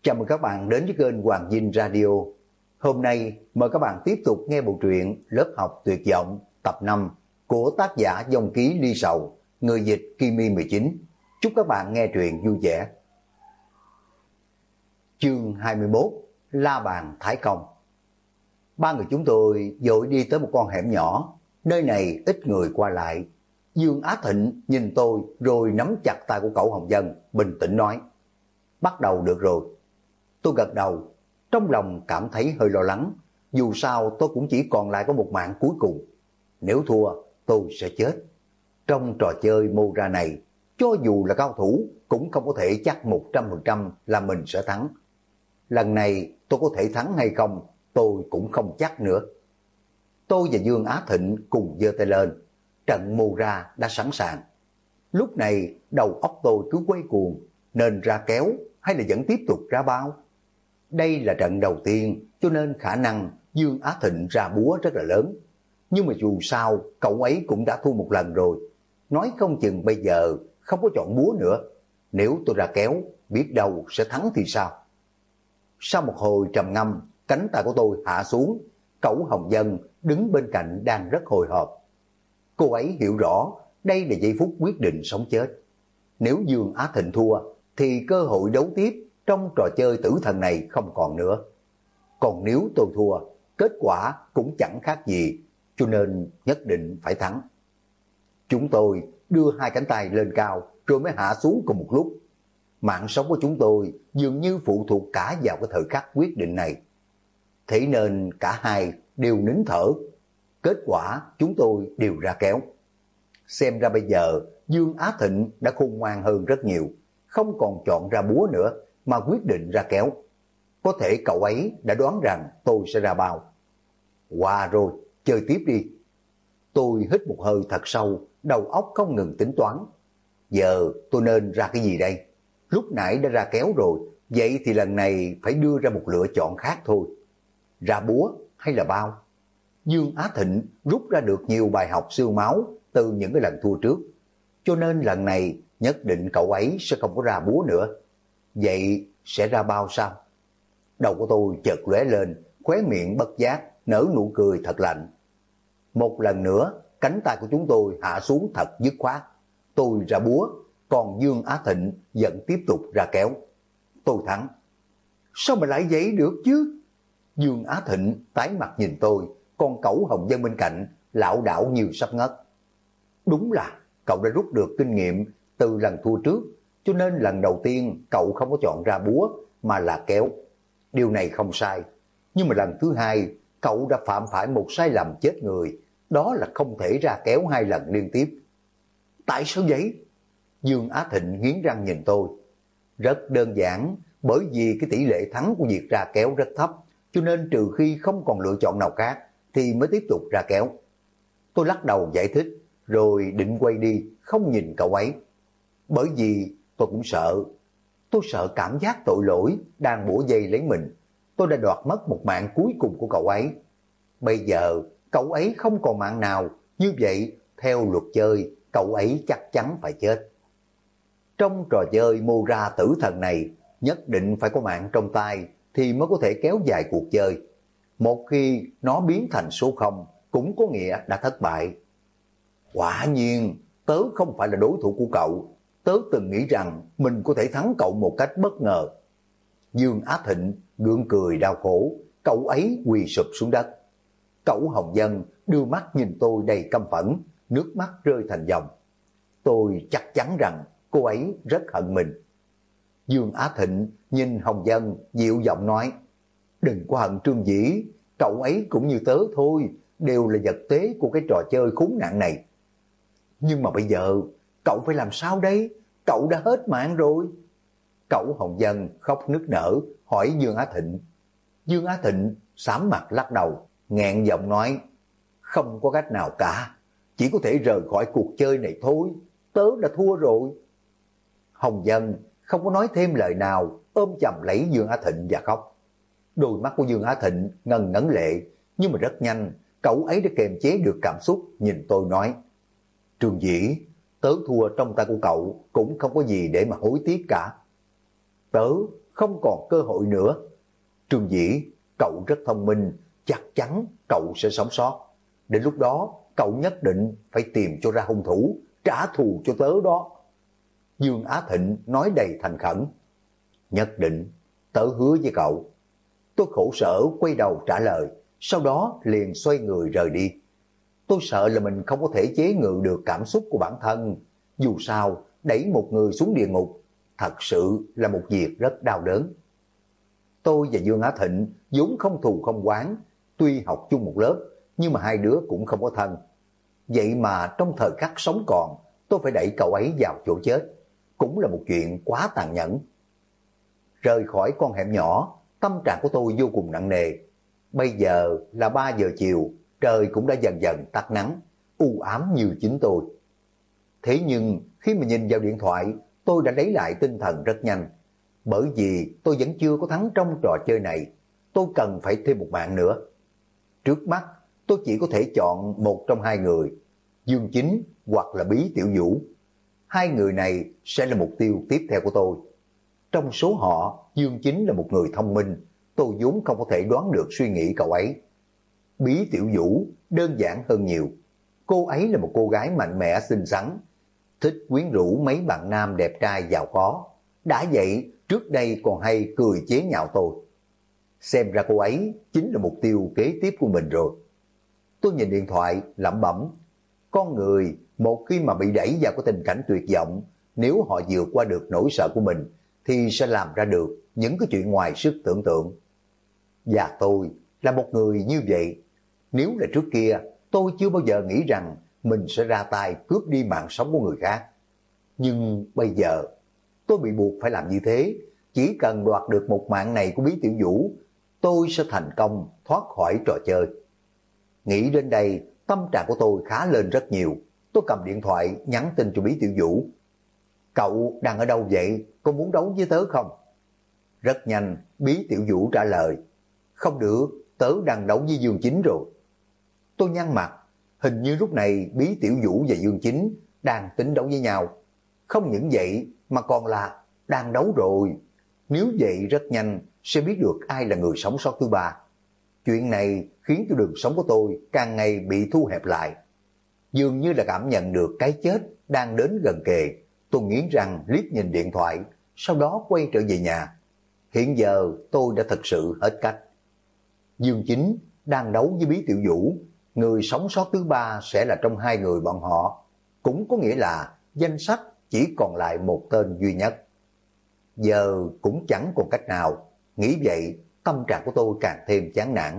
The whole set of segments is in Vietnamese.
Chào mừng các bạn đến với kênh Hoàng Dinh Radio. Hôm nay mời các bạn tiếp tục nghe bộ truyện Lớp học tuyệt vọng tập 5 của tác giả Dòng Ký Ly Sầu, người dịch Kimi 19. Chúc các bạn nghe truyện vui vẻ. Chương 21: La Bàn Thái Công. Ba người chúng tôi vội đi tới một con hẻm nhỏ, nơi này ít người qua lại. Dương Á Thịnh nhìn tôi rồi nắm chặt tay của cậu Hồng Dân, bình tĩnh nói: bắt đầu được rồi. Tôi gật đầu, trong lòng cảm thấy hơi lo lắng, dù sao tôi cũng chỉ còn lại có một mạng cuối cùng. Nếu thua, tôi sẽ chết. Trong trò chơi mô ra này, cho dù là cao thủ, cũng không có thể chắc 100% là mình sẽ thắng. Lần này tôi có thể thắng hay không, tôi cũng không chắc nữa. Tôi và Dương Á Thịnh cùng giơ tay lên, trận mô ra đã sẵn sàng. Lúc này đầu óc tôi cứ quay cuồng, nên ra kéo hay là vẫn tiếp tục ra bao? Đây là trận đầu tiên, cho nên khả năng Dương Á Thịnh ra búa rất là lớn. Nhưng mà dù sao, cậu ấy cũng đã thua một lần rồi. Nói không chừng bây giờ không có chọn búa nữa. Nếu tôi ra kéo, biết đâu sẽ thắng thì sao? Sau một hồi trầm ngâm, cánh tay của tôi hạ xuống. Cậu Hồng Dân đứng bên cạnh đang rất hồi hộp. Cô ấy hiểu rõ đây là giây phút quyết định sống chết. Nếu Dương Á Thịnh thua, thì cơ hội đấu tiếp trong trò chơi tử thần này không còn nữa. Còn nếu tôi thua, kết quả cũng chẳng khác gì, cho nên nhất định phải thắng. Chúng tôi đưa hai cánh tay lên cao rồi mới hạ xuống cùng một lúc. Mạng sống của chúng tôi dường như phụ thuộc cả vào cái thời khắc quyết định này. Thế nên cả hai đều nín thở. Kết quả chúng tôi đều ra kéo. Xem ra bây giờ Dương Á Thịnh đã khôn ngoan hơn rất nhiều, không còn chọn ra búa nữa mà quyết định ra kéo. Có thể cậu ấy đã đoán rằng tôi sẽ ra bao. Qua rồi, chơi tiếp đi. Tôi hít một hơi thật sâu, đầu óc không ngừng tính toán. Giờ tôi nên ra cái gì đây? Lúc nãy đã ra kéo rồi, vậy thì lần này phải đưa ra một lựa chọn khác thôi. Ra búa hay là bao? Dương Á Thịnh rút ra được nhiều bài học xương máu từ những cái lần thua trước, cho nên lần này nhất định cậu ấy sẽ không có ra búa nữa. Vậy sẽ ra bao sao? Đầu của tôi chợt lóe lên, khóe miệng bất giác nở nụ cười thật lạnh. Một lần nữa, cánh tay của chúng tôi hạ xuống thật dứt khoát. Tôi ra búa, còn Dương Á Thịnh vẫn tiếp tục ra kéo. Tôi thắng. Sao mà lại vậy được chứ? Dương Á Thịnh tái mặt nhìn tôi, còn cậu Hồng Dân bên cạnh lảo đảo như sắp ngất. Đúng là cậu đã rút được kinh nghiệm từ lần thua trước, cho nên lần đầu tiên cậu không có chọn ra búa mà là kéo. Điều này không sai, nhưng mà lần thứ hai cậu đã phạm phải một sai lầm chết người, đó là không thể ra kéo hai lần liên tiếp. Tại sao vậy? Dương Á Thịnh nghiến răng nhìn tôi. Rất đơn giản, bởi vì cái tỷ lệ thắng của việc ra kéo rất thấp, cho nên trừ khi không còn lựa chọn nào khác thì mới tiếp tục ra kéo. Tôi lắc đầu giải thích, rồi định quay đi, không nhìn cậu ấy. Bởi vì tôi cũng sợ. Tôi sợ cảm giác tội lỗi đang bủa vây lấy mình. Tôi đã đoạt mất một mạng cuối cùng của cậu ấy. Bây giờ cậu ấy không còn mạng nào, như vậy theo luật chơi cậu ấy chắc chắn phải chết. Trong trò chơi mô ra tử thần này, nhất định phải có mạng trong tay thì mới có thể kéo dài cuộc chơi. Một khi nó biến thành số 0 cũng có nghĩa đã thất bại. Quả nhiên, tớ không phải là đối thủ của cậu. Tớ từng nghĩ rằng mình có thể thắng cậu một cách bất ngờ. Dương Á Thịnh gượng cười đau khổ, cậu ấy quỳ sụp xuống đất. Cậu Hồng Dân đưa mắt nhìn tôi đầy căm phẫn, nước mắt rơi thành dòng. Tôi chắc chắn rằng cô ấy rất hận mình. Dương Á Thịnh nhìn Hồng Dân dịu giọng nói: đừng có hận Trương Dĩ, cậu ấy cũng như tớ thôi, đều là vật tế của cái trò chơi khốn nạn này. Nhưng mà bây giờ cậu phải làm sao đây? Cậu đã hết mạng rồi. Cậu Hồng Dân khóc nức nở hỏi Dương Á Thịnh. Dương Á Thịnh xám mặt lắc đầu, nghẹn giọng nói: không có cách nào cả, chỉ có thể rời khỏi cuộc chơi này thôi, tớ đã thua rồi. Hồng Dân không có nói thêm lời nào, ôm chầm lấy Dương Á Thịnh và khóc. Đôi mắt của Dương Á Thịnh ngần ngấn lệ, nhưng mà rất nhanh cậu ấy đã kiềm chế được cảm xúc, nhìn tôi nói: Trương Dĩ, tớ thua trong tay của cậu cũng không có gì để mà hối tiếc cả. Tớ không còn cơ hội nữa. Trương Dĩ, cậu rất thông minh, chắc chắn cậu sẽ sống sót. Đến lúc đó, cậu nhất định phải tìm cho ra hung thủ, trả thù cho tớ đó. Dương Á Thịnh nói đầy thành khẩn. Nhất định, tớ hứa với cậu. Tôi khổ sở quay đầu trả lời, sau đó liền xoay người rời đi. Tôi sợ là mình không có thể chế ngự được cảm xúc của bản thân. Dù sao, đẩy một người xuống địa ngục, thật sự là một việc rất đau đớn. Tôi và Dương Á Thịnh vốn không thù không oán, tuy học chung một lớp, nhưng mà hai đứa cũng không có thân. Vậy mà trong thời khắc sống còn, tôi phải đẩy cậu ấy vào chỗ chết. Cũng là một chuyện quá tàn nhẫn. Rời khỏi con hẻm nhỏ, tâm trạng của tôi vô cùng nặng nề. Bây giờ là 3 giờ chiều, trời cũng đã dần dần tắt nắng, u ám như chính tôi. Thế nhưng khi mà nhìn vào điện thoại, tôi đã lấy lại tinh thần rất nhanh. Bởi vì tôi vẫn chưa có thắng trong trò chơi này, tôi cần phải thêm một mạng nữa. Trước mắt, tôi chỉ có thể chọn một trong hai người, Dương Chính hoặc là Bí Tiểu Vũ. Hai người này sẽ là mục tiêu tiếp theo của tôi. Trong số họ, Dương Chính là một người thông minh, tôi vốn không có thể đoán được suy nghĩ cậu ấy. Bí Tiểu Vũ đơn giản hơn nhiều. Cô ấy là một cô gái mạnh mẽ xinh xắn, thích quyến rũ mấy bạn nam đẹp trai giàu có. Đã vậy, trước đây còn hay cười chế nhạo tôi. Xem ra cô ấy chính là mục tiêu kế tiếp của mình rồi. Tôi nhìn điện thoại, lẩm bẩm. Con người, một khi mà bị đẩy vào cái tình cảnh tuyệt vọng, nếu họ vượt qua được nỗi sợ của mình, thì sẽ làm ra được những cái chuyện ngoài sức tưởng tượng. Và tôi là một người như vậy. Nếu là trước kia, tôi chưa bao giờ nghĩ rằng mình sẽ ra tay cướp đi mạng sống của người khác. Nhưng bây giờ, tôi bị buộc phải làm như thế. Chỉ cần đoạt được một mạng này của Bí Tiểu Vũ, tôi sẽ thành công thoát khỏi trò chơi. Nghĩ đến đây, tâm trạng của tôi khá lên rất nhiều. Tôi cầm điện thoại nhắn tin cho Bí Tiểu Vũ. Cậu đang ở đâu vậy? Có muốn đấu với tớ không? Rất nhanh, Bí Tiểu Vũ trả lời. Không được, tớ đang đấu với Dương Chính rồi. Tôi nhăn mặt, hình như lúc này Bí Tiểu Vũ và Dương Chính đang tính đấu với nhau. Không những vậy mà còn là đang đấu rồi. Nếu vậy rất nhanh sẽ biết được ai là người sống sót thứ ba. Chuyện này khiến cho đường sống của tôi càng ngày bị thu hẹp lại. Dường như là cảm nhận được cái chết đang đến gần kề. Tôi nghiến răng liếc nhìn điện thoại, sau đó quay trở về nhà. Hiện giờ tôi đã thật sự hết cách. Dương Chính đang đấu với Bí Tiểu Vũ. Người sống sót thứ ba sẽ là trong hai người bọn họ. Cũng có nghĩa là danh sách chỉ còn lại một tên duy nhất. Giờ cũng chẳng còn cách nào. Nghĩ vậy, tâm trạng của tôi càng thêm chán nản.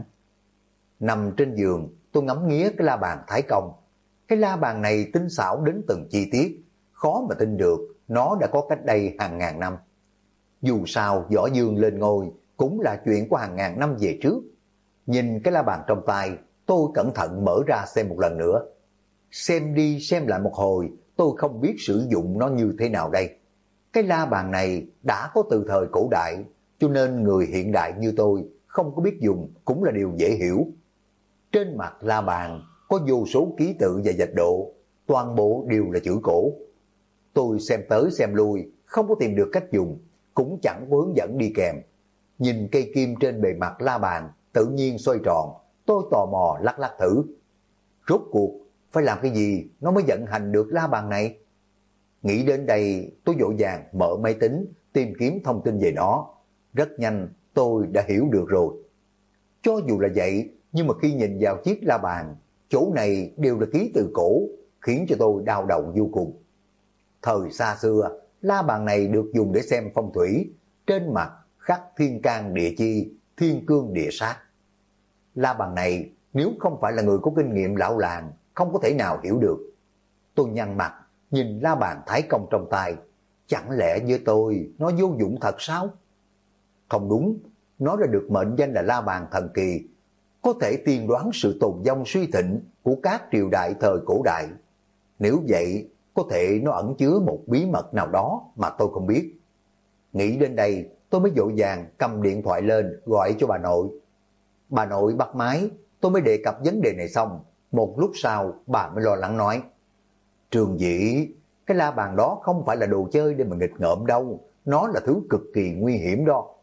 Nằm trên giường, tôi ngắm nghía cái la bàn thái công. Cái la bàn này tinh xảo đến từng chi tiết, khó mà tin được nó đã có cách đây hàng ngàn năm. Dù sao Võ Dương lên ngôi cũng là chuyện của hàng ngàn năm về trước. Nhìn cái la bàn trong tay, tôi cẩn thận mở ra xem một lần nữa. Xem đi xem lại một hồi, tôi không biết sử dụng nó như thế nào đây. Cái la bàn này đã có từ thời cổ đại, cho nên người hiện đại như tôi không có biết dùng cũng là điều dễ hiểu. Trên mặt la bàn có vô số ký tự và dịch độ, toàn bộ đều là chữ cổ. Tôi xem tới xem lui, không có tìm được cách dùng, cũng chẳng có hướng dẫn đi kèm. Nhìn cây kim trên bề mặt la bàn tự nhiên xoay tròn, tôi tò mò lắc lắc thử. Rốt cuộc phải làm cái gì nó mới vận hành được la bàn này? Nghĩ đến đây, tôi vội vàng mở máy tính tìm kiếm thông tin về nó. Rất nhanh tôi đã hiểu được rồi. Cho dù là vậy, nhưng mà khi nhìn vào chiếc la bàn, chỗ này đều là ký tự cổ, khiến cho tôi đau đầu vô cùng. Thời xa xưa, la bàn này được dùng để xem phong thủy, trên mặt khắc thiên can địa chi, thiên cương địa sát. La bàn này nếu không phải là người có kinh nghiệm lão làng, không có thể nào hiểu được. Tôi nhăn mặt, nhìn la bàn thái công trong tay. Chẳng lẽ với tôi nó vô dụng thật sao? Không đúng, nó đã được mệnh danh là la bàn thần kỳ, có thể tiên đoán sự tồn vong suy thịnh của các triều đại thời cổ đại. Nếu vậy, có thể nó ẩn chứa một bí mật nào đó mà tôi không biết. Nghĩ đến đây, tôi mới vội vàng cầm điện thoại lên gọi cho bà nội. Bà nội bắt máy, tôi mới đề cập vấn đề này xong. Một lúc sau, bà mới lo lắng nói. Trường Dĩ, cái la bàn đó không phải là đồ chơi để mà nghịch ngợm đâu. Nó là thứ cực kỳ nguy hiểm đó.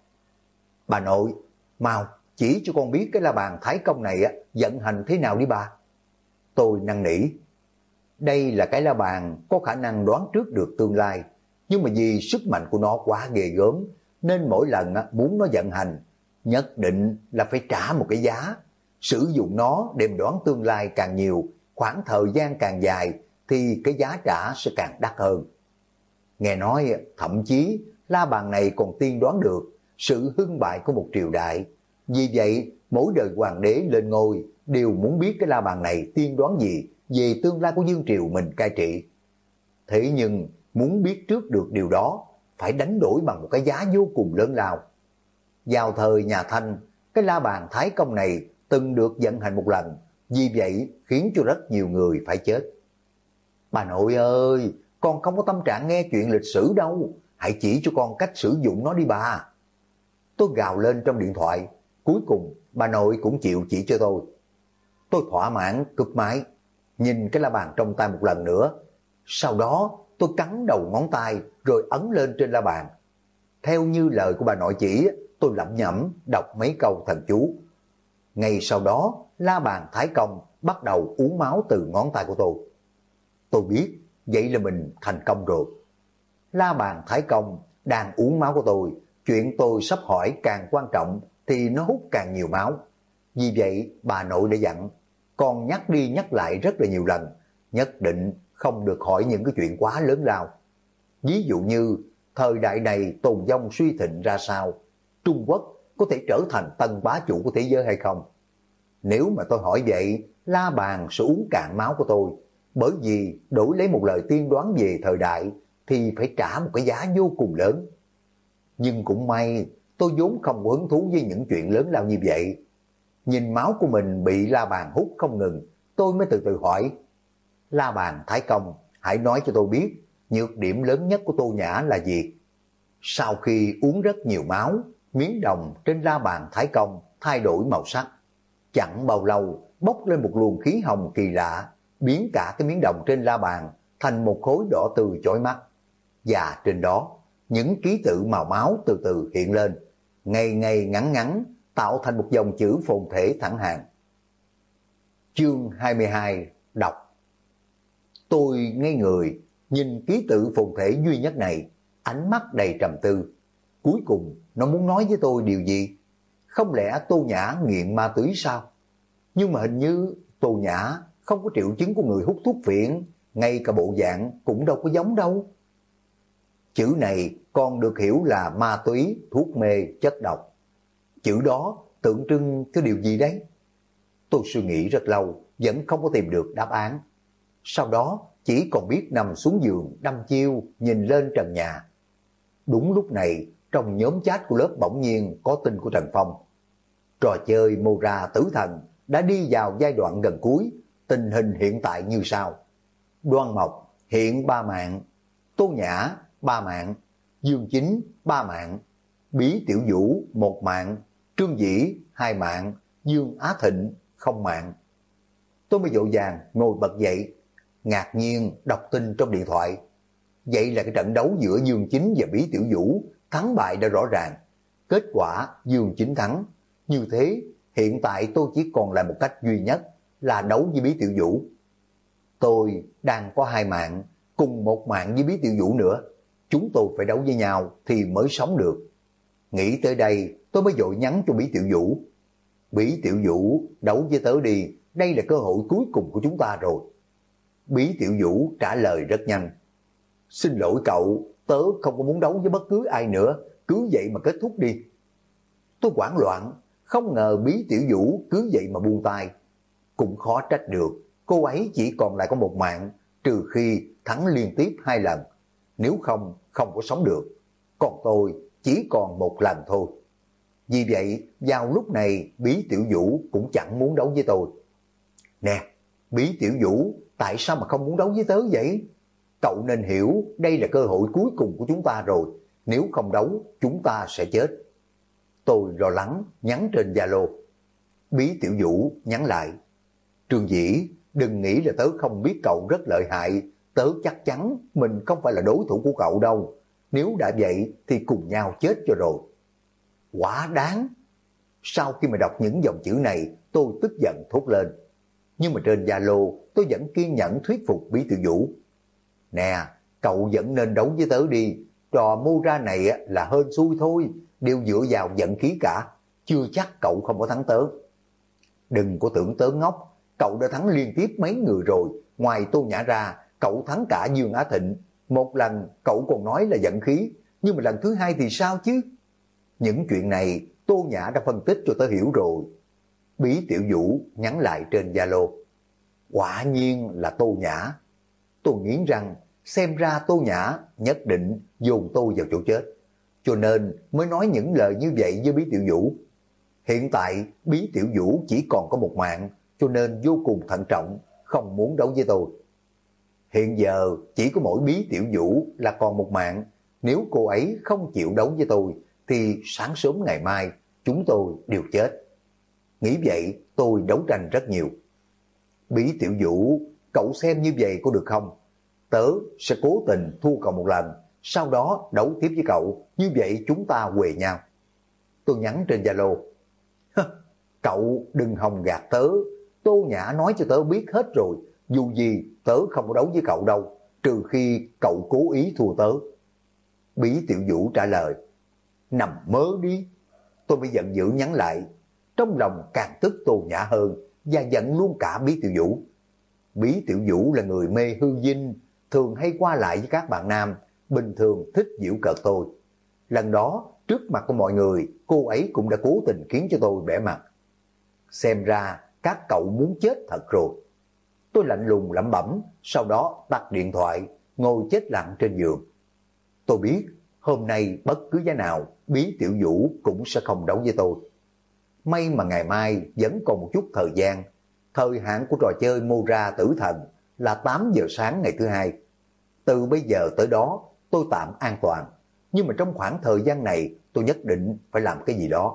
Bà nội, mau chỉ cho con biết cái la bàn thái công này vận hành thế nào đi bà. Tôi năn nỉ. Đây là cái la bàn có khả năng đoán trước được tương lai, nhưng mà vì sức mạnh của nó quá ghê gớm, nên mỗi lần muốn nó vận hành, nhất định là phải trả một cái giá. Sử dụng nó để đoán tương lai càng nhiều, khoảng thời gian càng dài, thì cái giá trả sẽ càng đắt hơn. Nghe nói thậm chí la bàn này còn tiên đoán được sự hưng bại của một triều đại. Vì vậy, mỗi đời hoàng đế lên ngôi đều muốn biết cái la bàn này tiên đoán gì về tương lai của vương triều mình cai trị. Thế nhưng muốn biết trước được điều đó phải đánh đổi bằng một cái giá vô cùng lớn lao. Vào thời nhà Thanh, cái la bàn thái công này từng được vận hành một lần, vì vậy khiến cho rất nhiều người phải chết. Bà nội ơi, con không có tâm trạng nghe chuyện lịch sử đâu, hãy chỉ cho con cách sử dụng nó đi bà. Tôi gào lên trong điện thoại, cuối cùng bà nội cũng chịu chỉ cho tôi. Tôi thỏa mãn cụp máy, nhìn cái la bàn trong tay một lần nữa. Sau đó tôi cắn đầu ngón tay rồi ấn lên trên la bàn. Theo như lời của bà nội chỉ, tôi lẩm nhẩm đọc mấy câu thần chú. Ngay sau đó, la bàn thái công bắt đầu uống máu từ ngón tay của tôi. Tôi biết, vậy là mình thành công rồi. La bàn thái công đang uống máu của tôi, chuyện tôi sắp hỏi càng quan trọng thì nó hút càng nhiều máu. Vì vậy, bà nội đã dặn, còn nhắc đi nhắc lại rất là nhiều lần, nhất định không được hỏi những cái chuyện quá lớn lao. Ví dụ như, thời đại này tồn vong suy thịnh ra sao, Trung Quốc có thể trở thành tân bá chủ của thế giới hay không? Nếu mà tôi hỏi vậy, la bàn sẽ uống cạn máu của tôi, bởi vì đổi lấy một lời tiên đoán về thời đại thì phải trả một cái giá vô cùng lớn. Nhưng cũng may, tôi vốn không có hứng thú với những chuyện lớn lao như vậy. Nhìn máu của mình bị la bàn hút không ngừng, tôi mới từ từ hỏi, la bàn thái công, hãy nói cho tôi biết, nhược điểm lớn nhất của Tô Nhã là gì? Sau khi uống rất nhiều máu, miếng đồng trên la bàn thái công thay đổi màu sắc. Chẳng bao lâu, bốc lên một luồng khí hồng kỳ lạ, biến cả cái miếng đồng trên la bàn thành một khối đỏ tươi chói mắt. Và trên đó, những ký tự màu máu từ từ hiện lên, ngày ngày ngắn ngắn, tạo thành một dòng chữ phồn thể thẳng hàng. Chương 22 đọc. Tôi ngây người, nhìn ký tự phồn thể duy nhất này, ánh mắt đầy trầm tư. Cuối cùng, nó muốn nói với tôi điều gì? Không lẽ Tô Nhã nghiện ma túy sao? Nhưng mà hình như Tô Nhã không có triệu chứng của người hút thuốc phiện, ngay cả bộ dạng cũng đâu có giống đâu. Chữ này còn được hiểu là ma túy, thuốc mê, chất độc. Chữ đó tượng trưng cho điều gì đấy? Tôi suy nghĩ rất lâu, vẫn không có tìm được đáp án. Sau đó chỉ còn biết nằm xuống giường đăm chiêu nhìn lên trần nhà. Đúng lúc này, trong nhóm chat của lớp bỗng nhiên có tin của Trần Phong. Trò chơi Mô Ra Tử Thần đã đi vào giai đoạn gần cuối, tình hình hiện tại như sau. Đoan Mộc hiện 3 mạng, Tô Nhã 3 mạng, Dương Chính 3 mạng, Bí Tiểu Vũ 1 mạng, Trương Dĩ 2 mạng, Dương Á Thịnh 0 mạng. Tôi mới vội vàng ngồi bật dậy, ngạc nhiên đọc tin trong điện thoại. Vậy là cái trận đấu giữa Dương Chính và Bí Tiểu Vũ thắng bại đã rõ ràng. Kết quả Dương Chính thắng. Như thế, hiện tại tôi chỉ còn lại một cách duy nhất là đấu với Bí Tiểu Vũ. Tôi đang có 2 mạng, cùng 1 mạng với Bí Tiểu Vũ nữa. Chúng tôi phải đấu với nhau thì mới sống được. Nghĩ tới đây, tôi mới vội nhắn cho Bí Tiểu Vũ. Bí Tiểu Vũ, đấu với tớ đi, đây là cơ hội cuối cùng của chúng ta rồi. Bí Tiểu Vũ trả lời rất nhanh. Xin lỗi cậu, tớ không có muốn đấu với bất cứ ai nữa, cứ vậy mà kết thúc đi. Tôi hoảng loạn, không ngờ Bí Tiểu Vũ cứ vậy mà buông tay. Cũng khó trách được, cô ấy chỉ còn lại có 1 mạng, trừ khi thắng liên tiếp 2 lần. Nếu không, không có sống được. Còn tôi chỉ còn 1 lần thôi. Vì vậy, vào lúc này Bí Tiểu Vũ cũng chẳng muốn đấu với tôi. Nè, Bí Tiểu Vũ, tại sao mà không muốn đấu với tớ vậy? Cậu nên hiểu đây là cơ hội cuối cùng của chúng ta rồi. Nếu không đấu, chúng ta sẽ chết. Tôi lo lắng nhắn trên Zalo. Bí Tiểu Vũ nhắn lại. Trương Dĩ, đừng nghĩ là tớ không biết cậu rất lợi hại. Tớ chắc chắn mình không phải là đối thủ của cậu đâu. Nếu đã vậy thì cùng nhau chết cho rồi. Quả đáng. Sau khi mà đọc những dòng chữ này, tôi tức giận thốt lên. Nhưng mà trên Zalo tôi vẫn kiên nhẫn thuyết phục Bí Tiểu Vũ. Nè, cậu vẫn nên đấu với tớ đi. Trò mô ra này là hên xui thôi, đều dựa vào vận khí cả. Chưa chắc cậu không có thắng tớ. Đừng có tưởng tớ ngốc, cậu đã thắng liên tiếp mấy người rồi. Ngoài Tô Nhã ra, cậu thắng cả Dương Á Thịnh. Một lần cậu còn nói là vận khí, nhưng mà lần thứ hai thì sao chứ? Những chuyện này Tô Nhã đã phân tích cho tớ hiểu rồi. Bí Tiểu Vũ nhắn lại trên Zalo. Quả nhiên là Tô Nhã. Tôi nghiến răng, xem ra Tô Nhã nhất định dồn tôi vào chỗ chết. Cho nên mới nói những lời như vậy với Bí Tiểu Vũ. Hiện tại Bí Tiểu Vũ chỉ còn có một mạng, cho nên vô cùng thận trọng, không muốn đấu với tôi. Hiện giờ chỉ có mỗi Bí Tiểu Vũ là còn một mạng. Nếu cô ấy không chịu đấu với tôi, thì sáng sớm ngày mai chúng tôi đều chết. Nghĩ vậy tôi đấu tranh rất nhiều. Bí Tiểu Vũ, cậu xem như vậy có được không? Tớ sẽ cố tình thua cậu một lần, sau đó đấu tiếp với cậu, như vậy chúng ta huề nhau. Tôi nhắn trên Zalo. Cậu đừng hòng gạt tớ, Tô Nhã nói cho tớ biết hết rồi, dù gì tớ không có đấu với cậu đâu, trừ khi cậu cố ý thua tớ. Bí Tiểu Vũ trả lời. Nằm mơ đi. Tôi mới giận dữ nhắn lại. Trong lòng càng tức Tô Nhã hơn, và giận luôn cả Bí Tiểu Vũ. Bí Tiểu Vũ là người mê hư vinh, thường hay qua lại với các bạn nam, bình thường thích giễu cợt tôi. Lần đó, trước mặt của mọi người, cô ấy cũng đã cố tình khiến cho tôi bẽ mặt. Xem ra, các cậu muốn chết thật rồi. Tôi lạnh lùng lẩm bẩm, sau đó tắt điện thoại, ngồi chết lặng trên giường. Tôi biết, hôm nay bất cứ giá nào, Bí Tiểu Vũ cũng sẽ không đấu với tôi. May mà ngày mai vẫn còn một chút thời gian. Thời hạn của trò chơi Mô Ra Tử Thần là 8 giờ sáng ngày thứ hai. Từ bây giờ tới đó tôi tạm an toàn. Nhưng mà trong khoảng thời gian này tôi nhất định phải làm cái gì đó.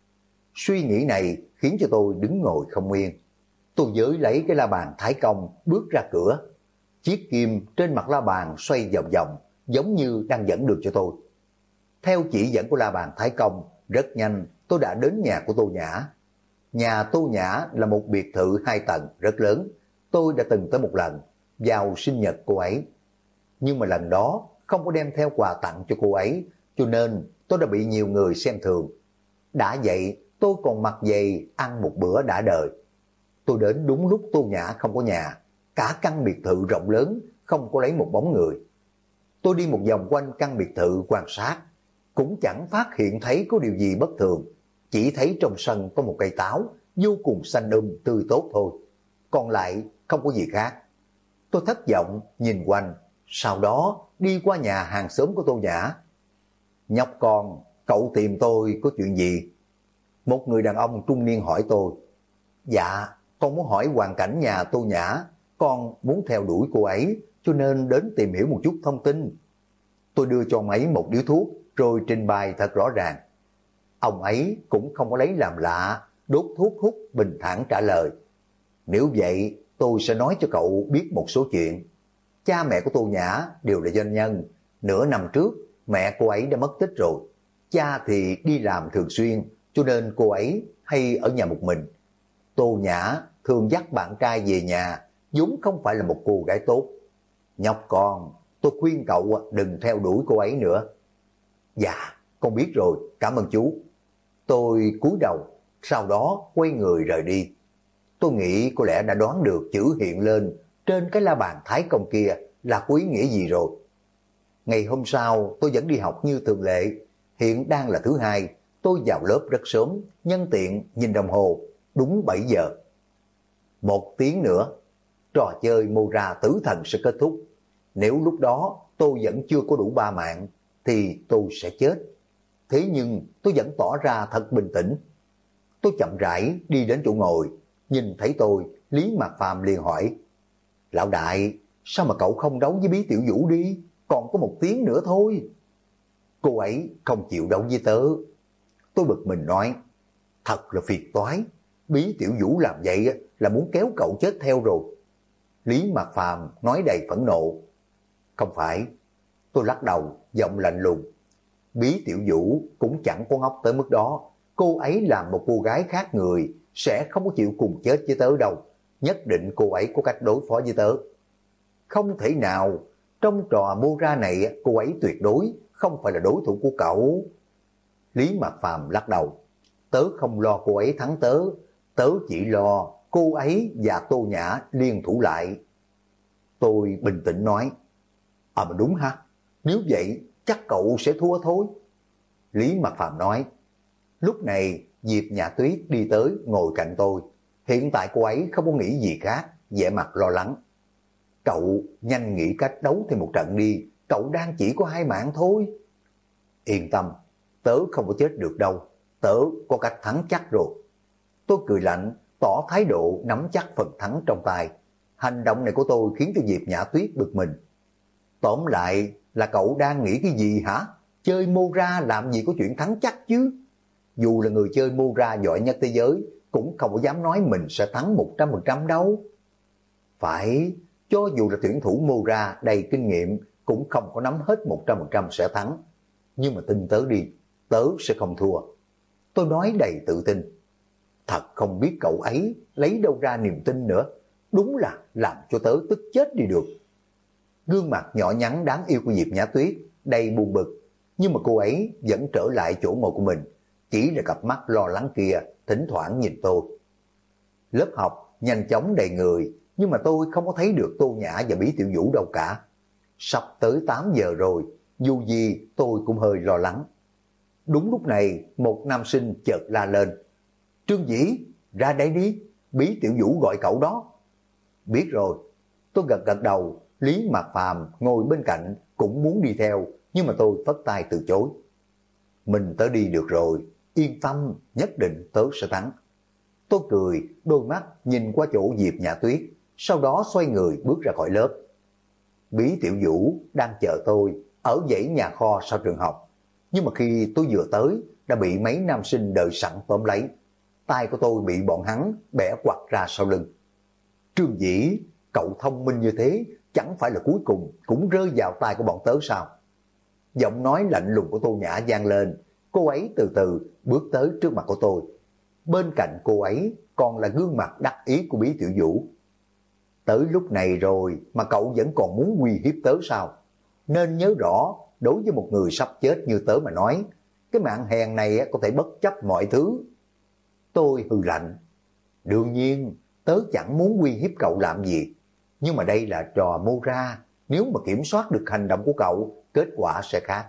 Suy nghĩ này khiến cho tôi đứng ngồi không yên. Tôi giới lấy cái la bàn Thái Công bước ra cửa. Chiếc kim trên mặt la bàn xoay vòng vòng, giống như đang dẫn đường cho tôi. Theo chỉ dẫn của la bàn Thái Công, rất nhanh tôi đã đến nhà của Tô Nhã. Nhà Tô Nhã là một biệt thự 2 tầng rất lớn. Tôi đã từng tới một lần, vào sinh nhật cô ấy. Nhưng mà lần đó không có đem theo quà tặng cho cô ấy, cho nên tôi đã bị nhiều người xem thường. Đã vậy tôi còn mặc giày ăn một bữa đã đời. Tôi đến đúng lúc Tô Nhã không có nhà. Cả căn biệt thự rộng lớn không có lấy một bóng người. Tôi đi một vòng quanh căn biệt thự quan sát, cũng chẳng phát hiện thấy có điều gì bất thường. Chỉ thấy trong sân có một cây táo vô cùng xanh tươi tốt thôi. Còn lại không có gì khác. Tôi thất vọng nhìn quanh, sau đó đi qua nhà hàng xóm của Tô Nhã. Nhóc con, cậu tìm tôi có chuyện gì? Một người đàn ông trung niên hỏi tôi. Dạ, con muốn hỏi hoàn cảnh nhà Tô Nhã. Con muốn theo đuổi cô ấy, cho nên đến tìm hiểu một chút thông tin. Tôi đưa cho ông ấy một điếu thuốc, rồi trình bày thật rõ ràng. Ông ấy cũng không có lấy làm lạ, đốt thuốc hút bình thản trả lời. Nếu vậy, tôi sẽ nói cho cậu biết một số chuyện. Cha mẹ của Tô Nhã đều là doanh nhân. Nửa năm trước, mẹ cô ấy đã mất tích rồi. Cha thì đi làm thường xuyên, cho nên cô ấy hay ở nhà một mình. Tô Nhã thường dắt bạn trai về nhà, vốn không phải là một cô gái tốt. Nhóc con, tôi khuyên cậu đừng theo đuổi cô ấy nữa. Dạ, con biết rồi, cảm ơn chú. Tôi cúi đầu, sau đó quay người rời đi. Tôi nghĩ có lẽ đã đoán được chữ hiện lên trên cái la bàn Thái Công kia là có ý nghĩa gì rồi. Ngày hôm sau tôi vẫn đi học như thường lệ. Hiện đang là thứ hai, tôi vào lớp rất sớm, nhân tiện nhìn đồng hồ, đúng 7 giờ. 1 tiếng nữa, trò chơi Mô Ra Tử Thần sẽ kết thúc. Nếu lúc đó tôi vẫn chưa có đủ 3 mạng, thì tôi sẽ chết. Thế nhưng tôi vẫn tỏ ra thật bình tĩnh. Tôi chậm rãi đi đến chỗ ngồi, nhìn thấy tôi, Lý Mạc Phàm liền hỏi. Lão đại, sao mà cậu không đấu với Bí Tiểu Vũ đi? Còn có 1 tiếng nữa thôi. Cô ấy không chịu đấu với tớ. Tôi bực mình nói. Thật là phiền toái. Bí Tiểu Vũ làm vậy là muốn kéo cậu chết theo rồi. Lý Mạc Phàm nói đầy phẫn nộ. Không phải. Tôi lắc đầu, giọng lạnh lùng. Bí Tiểu Vũ cũng chẳng có ngốc tới mức đó. Cô ấy là một cô gái khác người, sẽ không có chịu cùng chết với tớ đâu. Nhất định cô ấy có cách đối phó với tớ. Không thể nào, trong trò mô ra này cô ấy tuyệt đối không phải là đối thủ của cậu. Lý Mạc Phàm lắc đầu. Tớ không lo cô ấy thắng tớ, tớ chỉ lo cô ấy và Tô Nhã liên thủ lại. Tôi bình tĩnh nói. Mà đúng ha, nếu vậy chắc cậu sẽ thua thôi. Lý Mạc Phàm nói. Lúc này Diệp Nhã Tuyết đi tới ngồi cạnh tôi. Hiện tại cô ấy không có nghĩ gì khác, vẻ mặt lo lắng. Cậu nhanh nghĩ cách đấu thêm một trận đi, cậu đang chỉ có 2 mạng thôi. Yên tâm, tớ không có chết được đâu, tớ có cách thắng chắc rồi. Tôi cười lạnh, tỏ thái độ nắm chắc phần thắng trong tay. Hành động này của tôi khiến cho Diệp Nhã Tuyết bực mình. Tóm lại là cậu đang nghĩ cái gì hả? Chơi mô ra làm gì có chuyện thắng chắc chứ? Dù là người chơi mô ra giỏi nhất thế giới, cũng không có dám nói mình sẽ thắng 100% đâu. Phải, cho dù là tuyển thủ mô ra đầy kinh nghiệm, cũng không có nắm hết 100% sẽ thắng. Nhưng mà tin tớ đi, tớ sẽ không thua. Tôi nói đầy tự tin. Thật không biết cậu ấy lấy đâu ra niềm tin nữa. Đúng là làm cho tớ tức chết đi được. Gương mặt nhỏ nhắn đáng yêu của Diệp Nhã Tuyết đầy buồn bực, nhưng mà cô ấy vẫn trở lại chỗ ngồi của mình, chỉ là cặp mắt lo lắng kia thỉnh thoảng nhìn tôi. Lớp học nhanh chóng đầy người, nhưng mà tôi không có thấy được Tô Nhã và Bí Tiểu Vũ đâu cả. Sắp tới 8 giờ rồi, dù gì tôi cũng hơi lo lắng. Đúng lúc này một nam sinh chợt la lên. Trương Dĩ, ra đây đi, Bí Tiểu Vũ gọi cậu đó. Biết rồi, tôi gật gật đầu. Lý Mạc Phàm ngồi bên cạnh cũng muốn đi theo, nhưng mà tôi phất tay từ chối. Mình tớ đi được rồi, yên tâm, nhất định tớ sẽ thắng. Tôi cười, đôi mắt nhìn qua chỗ Diệp Nhã Tuyết, sau đó xoay người bước ra khỏi lớp. Bí Tiểu Vũ đang chờ tôi ở dãy nhà kho sau trường học, nhưng mà khi tôi vừa tới đã bị mấy nam sinh đợi sẵn tóm lấy. Tay của tôi bị bọn hắn bẻ quặt ra sau lưng. Trương Dĩ, cậu thông minh như thế, chẳng phải là cuối cùng cũng rơi vào tay của bọn tớ sao? Giọng nói lạnh lùng của Tô Nhã vang lên, cô ấy từ từ bước tới trước mặt của tôi. Bên cạnh cô ấy còn là gương mặt đắc ý của Bí Tiểu Vũ. Tới lúc này rồi mà cậu vẫn còn muốn uy hiếp tớ sao? Nên nhớ rõ, đối với một người sắp chết như tớ mà nói, cái mạng hèn này có thể bất chấp mọi thứ. Tôi hừ lạnh. Đương nhiên, tớ chẳng muốn uy hiếp cậu làm gì. Nhưng mà đây là trò mô ra, nếu mà kiểm soát được hành động của cậu, kết quả sẽ khác.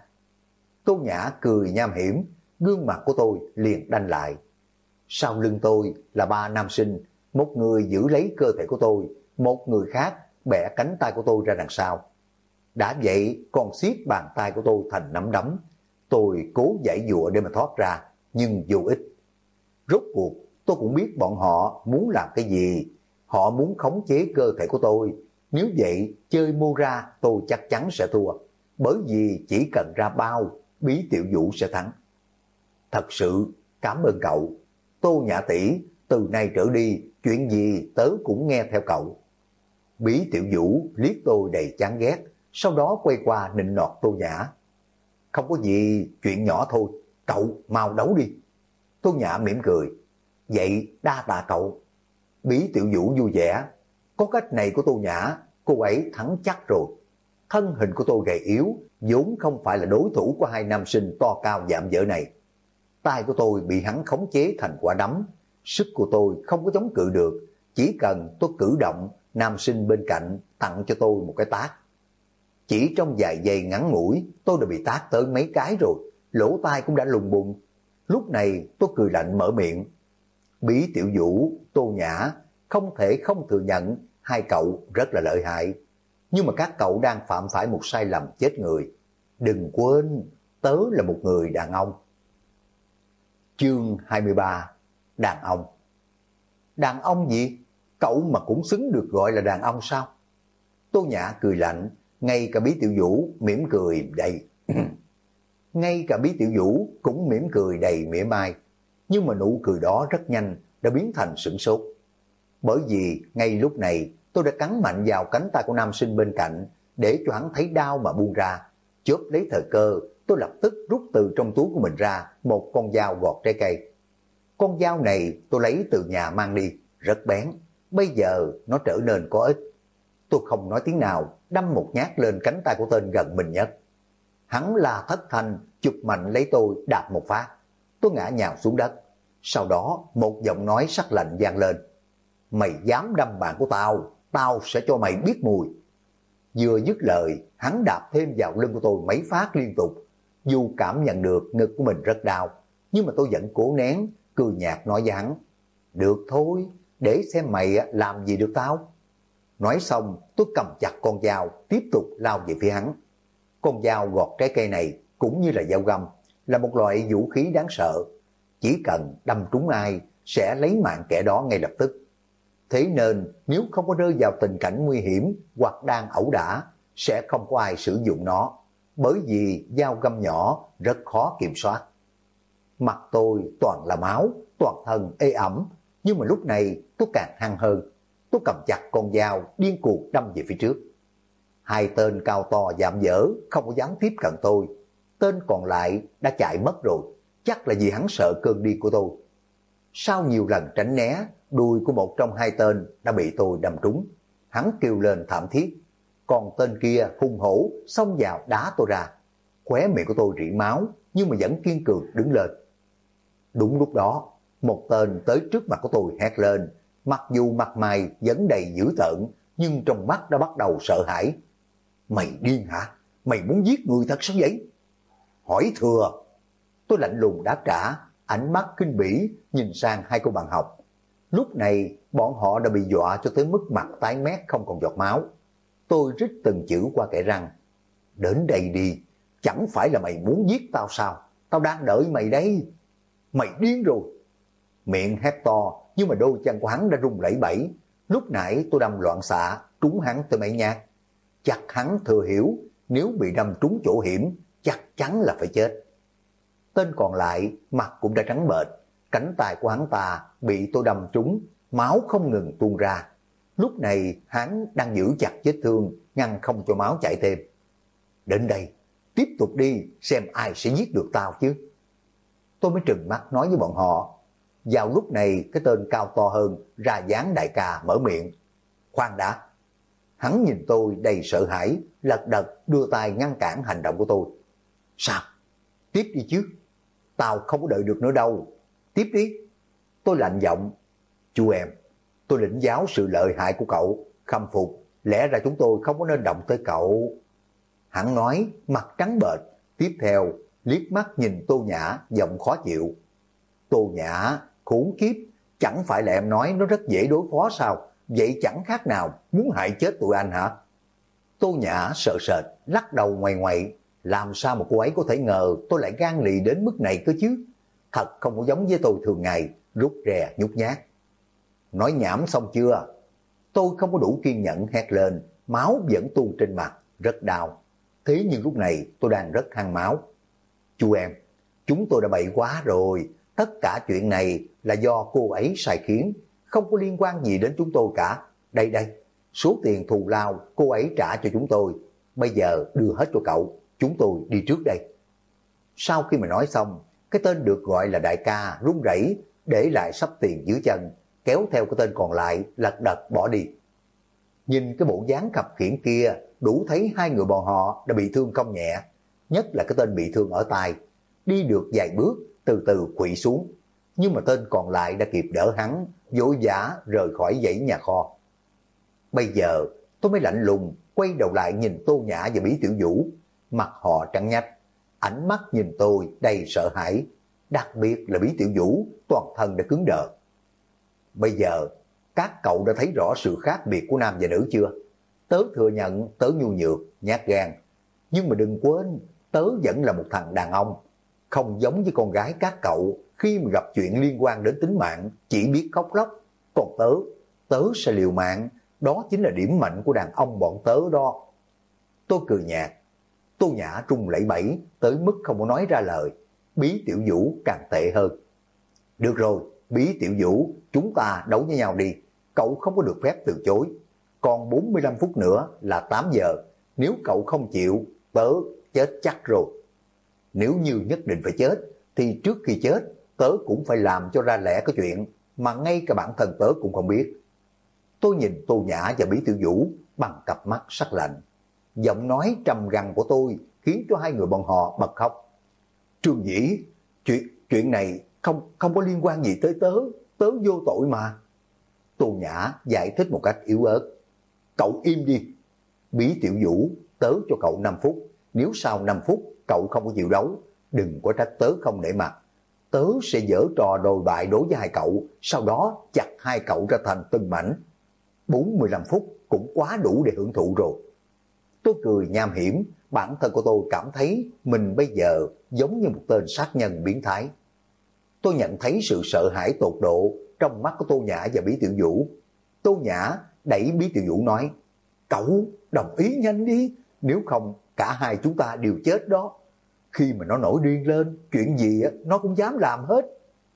Tô Nhã cười nham hiểm, gương mặt của tôi liền đanh lại. Sau lưng tôi là 3 nam sinh, một người giữ lấy cơ thể của tôi, một người khác bẻ cánh tay của tôi ra đằng sau. Đã vậy còn siết bàn tay của tôi thành nắm đấm. Tôi cố giãy giụa để mà thoát ra, nhưng vô ích. Rốt cuộc tôi cũng biết bọn họ muốn làm cái gì. Họ muốn khống chế cơ thể của tôi. Nếu vậy chơi mô ra tôi chắc chắn sẽ thua, bởi vì chỉ cần ra bao, Bí Tiểu Vũ sẽ thắng. Thật sự cảm ơn cậu. Tô Nhã tỷ, từ nay trở đi chuyện gì tớ cũng nghe theo cậu. Bí Tiểu Vũ liếc tôi đầy chán ghét, sau đó quay qua nịnh nọt Tô Nhã. Không có gì, chuyện nhỏ thôi, cậu mau đấu đi. Tô Nhã mỉm cười. Vậy đa tạ cậu. Bí Tiểu Vũ vui vẻ. Có cách này của Tô Nhã, cô ấy thắng chắc rồi. Thân hình của tôi gầy yếu, vốn không phải là đối thủ của 2 nam sinh to cao dạm dở này. Tay của tôi bị hắn khống chế thành quả đấm. Sức của tôi không có chống cự được. Chỉ cần tôi cử động, nam sinh bên cạnh tặng cho tôi một cái tát. Chỉ trong vài giây ngắn ngủi, tôi đã bị tát tới mấy cái rồi. Lỗ tai cũng đã lùng bùng. Lúc này tôi cười lạnh mở miệng. Bí Tiểu Vũ, Tô Nhã, không thể không thừa nhận 2 cậu rất là lợi hại. Nhưng mà các cậu đang phạm phải một sai lầm chết người. Đừng quên, tớ là một người đàn ông. Chương 23. Đàn ông. Đàn ông gì? Cậu mà cũng xứng được gọi là đàn ông sao? Tô Nhã cười lạnh, ngay cả Bí Tiểu Vũ mỉm cười đầy. Ngay cả Bí Tiểu Vũ cũng mỉm cười đầy mỉa mai. Nhưng mà nụ cười đó rất nhanh đã biến thành sửng sốt. Bởi vì ngay lúc này tôi đã cắn mạnh vào cánh tay của nam sinh bên cạnh để cho hắn thấy đau mà buông ra. Chớp lấy thời cơ, tôi lập tức rút từ trong túi của mình ra một con dao gọt trái cây. Con dao này tôi lấy từ nhà mang đi, rất bén, bây giờ nó trở nên có ích. Tôi không nói tiếng nào, đâm một nhát lên cánh tay của tên gần mình nhất. Hắn la thất thanh, chụp mạnh lấy tôi đạp một phát. Tôi ngã nhào xuống đất. Sau đó một giọng nói sắc lạnh vang lên. Mày dám đâm bạn của tao, tao sẽ cho mày biết mùi. Vừa dứt lời, hắn đạp thêm vào lưng của tôi mấy phát liên tục. Dù cảm nhận được ngực của mình rất đau, nhưng mà tôi vẫn cố nén, cười nhạt nói với hắn. Được thôi, để xem mày làm gì được tao. Nói xong, tôi cầm chặt con dao, tiếp tục lao về phía hắn. Con dao gọt trái cây này cũng như là dao găm, là một loại vũ khí đáng sợ. Chỉ cần đâm trúng ai, sẽ lấy mạng kẻ đó ngay lập tức. Thế nên nếu không có rơi vào tình cảnh nguy hiểm hoặc đang ẩu đả, sẽ không có ai sử dụng nó, bởi vì dao găm nhỏ rất khó kiểm soát. Mặt tôi toàn là máu, toàn thân ê ẩm, nhưng mà lúc này tôi càng hăng hơn. Tôi cầm chặt con dao, điên cuồng đâm về phía trước. Hai tên cao to dạm dở, không có dám tiếp cận tôi. Tên còn lại đã chạy mất rồi, chắc là vì hắn sợ cơn điên của tôi. Sau nhiều lần tránh né, đuôi của một trong hai tên đã bị tôi đâm trúng. Hắn kêu lên thảm thiết, còn tên kia hung hổ xông vào đá tôi ra. Khóe miệng của tôi rỉ máu, nhưng mà vẫn kiên cường đứng lên. Đúng lúc đó, một tên tới trước mặt của tôi hét lên, mặc dù mặt mày vẫn đầy dữ tợn, nhưng trong mắt đã bắt đầu sợ hãi. Mày điên hả? Mày muốn giết người thật sao vậy? Hỏi thừa. Tôi lạnh lùng đáp trả, ánh mắt kinh bỉ nhìn sang hai cô bạn học. Lúc này bọn họ đã bị dọa cho tới mức mặt tái mét không còn giọt máu. Tôi rít từng chữ qua kẽ răng. Đến đây đi, chẳng phải là mày muốn giết tao sao? Tao đang đợi mày đây. Mày điên rồi. Miệng hét to, nhưng mà đôi chân của hắn đã rung lẩy bẩy. Lúc nãy tôi đâm loạn xạ, trúng hắn tới mấy nhát. Chắc hắn thừa hiểu, nếu bị đâm trúng chỗ hiểm, chắc chắn là phải chết. Tên còn lại, mặt cũng đã trắng bệch, cánh tay của hắn ta bị tôi đâm trúng, máu không ngừng tuôn ra. Lúc này hắn đang giữ chặt vết thương, ngăn không cho máu chảy thêm. Đến đây, tiếp tục đi, xem ai sẽ giết được tao chứ. Tôi mới trừng mắt nói với bọn họ. Vào lúc này, cái tên cao to hơn, ra dáng đại ca mở miệng. Khoan đã. Hắn nhìn tôi đầy sợ hãi, lật đật đưa tay ngăn cản hành động của tôi. Sao? Tiếp đi chứ. Tao không có đợi được nữa đâu. Tiếp đi. Tôi lạnh giọng. Chú em, tôi lĩnh giáo sự lợi hại của cậu, khâm phục. Lẽ ra chúng tôi không có nên động tới cậu. Hắn nói, mặt trắng bệch. Tiếp theo, liếc mắt nhìn Tô Nhã, giọng khó chịu. Tô Nhã, khốn kiếp, chẳng phải là em nói nó rất dễ đối phó sao? Vậy chẳng khác nào muốn hại chết tụi anh hả? Tô Nhã sợ sệt, lắc đầu ngoằn ngoại. Làm sao mà cô ấy có thể ngờ tôi lại gan lì đến mức này cơ chứ? Thật không có giống với tôi thường ngày, rút rè nhút nhát. Nói nhảm xong chưa? Tôi không có đủ kiên nhẫn hét lên, máu vẫn tuôn trên mặt, rất đau. Thế nhưng lúc này tôi đang rất hăng máu. Chú em, chúng tôi đã bậy quá rồi. Tất cả chuyện này là do cô ấy sai khiến, không có liên quan gì đến chúng tôi cả. Đây đây, số tiền thù lao cô ấy trả cho chúng tôi. Bây giờ đưa hết cho cậu, chúng tôi đi trước đây. Sau khi mà nói xong, cái tên được gọi là đại ca run rẩy để lại sắp tiền dưới chân, kéo theo cái tên còn lại lật đật bỏ đi. Nhìn cái bộ dáng khập khiễng kia, đủ thấy hai người bọn họ đã bị thương không nhẹ, nhất là cái tên bị thương ở tai. Đi được vài bước, từ từ khuỵu xuống, nhưng mà tên còn lại đã kịp đỡ hắn, vội vã rời khỏi dãy nhà kho. Bây giờ tôi mới lạnh lùng quay đầu lại nhìn Tô Nhã và Bí Tiểu Vũ, mặt họ trắng nhách, ánh mắt nhìn tôi đầy sợ hãi, đặc biệt là Bí Tiểu Vũ toàn thân đã cứng đờ. Bây giờ các cậu đã thấy rõ sự khác biệt của nam và nữ chưa? Tớ thừa nhận tớ nhu nhược, nhát gan, nhưng mà đừng quên tớ vẫn là một thằng đàn ông, không giống với con gái các cậu khi mà gặp chuyện liên quan đến tính mạng chỉ biết khóc lóc. Còn tớ sẽ liều mạng, đó chính là điểm mạnh của đàn ông bọn tớ đó. Tôi cười nhạt. Tô Nhã run lẩy bẩy tới mức không có nói ra lời. Bí Tiểu Vũ càng tệ hơn. Được rồi, Bí Tiểu Vũ, chúng ta đấu với nhau đi, cậu không có được phép từ chối. Còn 45 phút nữa là 8 giờ, nếu cậu không chịu, tớ chết chắc rồi. Nếu như nhất định phải chết, thì trước khi chết, tớ cũng phải làm cho ra lẽ cái chuyện mà ngay cả bản thân tớ cũng không biết. Tôi nhìn Tô Nhã và Bí Tiểu Vũ bằng cặp mắt sắc lạnh. Giọng nói trầm gằn của tôi khiến cho hai người bọn họ bật khóc. Trương Dĩ, chuyện này không có liên quan gì tới tớ, tớ vô tội mà. Tô Nhã giải thích một cách yếu ớt. Cậu im đi. Bí Tiểu Vũ, tớ cho cậu 5 phút, nếu sau 5 phút cậu không có chịu đấu, đừng có trách tớ không nể mặt. Tớ sẽ dở trò đồi bại đối với hai cậu, sau đó chặt hai cậu ra thành từng mảnh. 45 phút cũng quá đủ để hưởng thụ rồi. Tôi cười nham hiểm, bản thân của tôi cảm thấy mình bây giờ giống như một tên sát nhân biến thái. Tôi nhận thấy sự sợ hãi tột độ trong mắt của Tô Nhã và Bí Tiểu Vũ. Tô Nhã đẩy Bí Tiểu Vũ nói, cậu đồng ý nhanh đi, nếu không cả hai chúng ta đều chết đó. Khi mà nó nổi điên lên, chuyện gì nó cũng dám làm hết.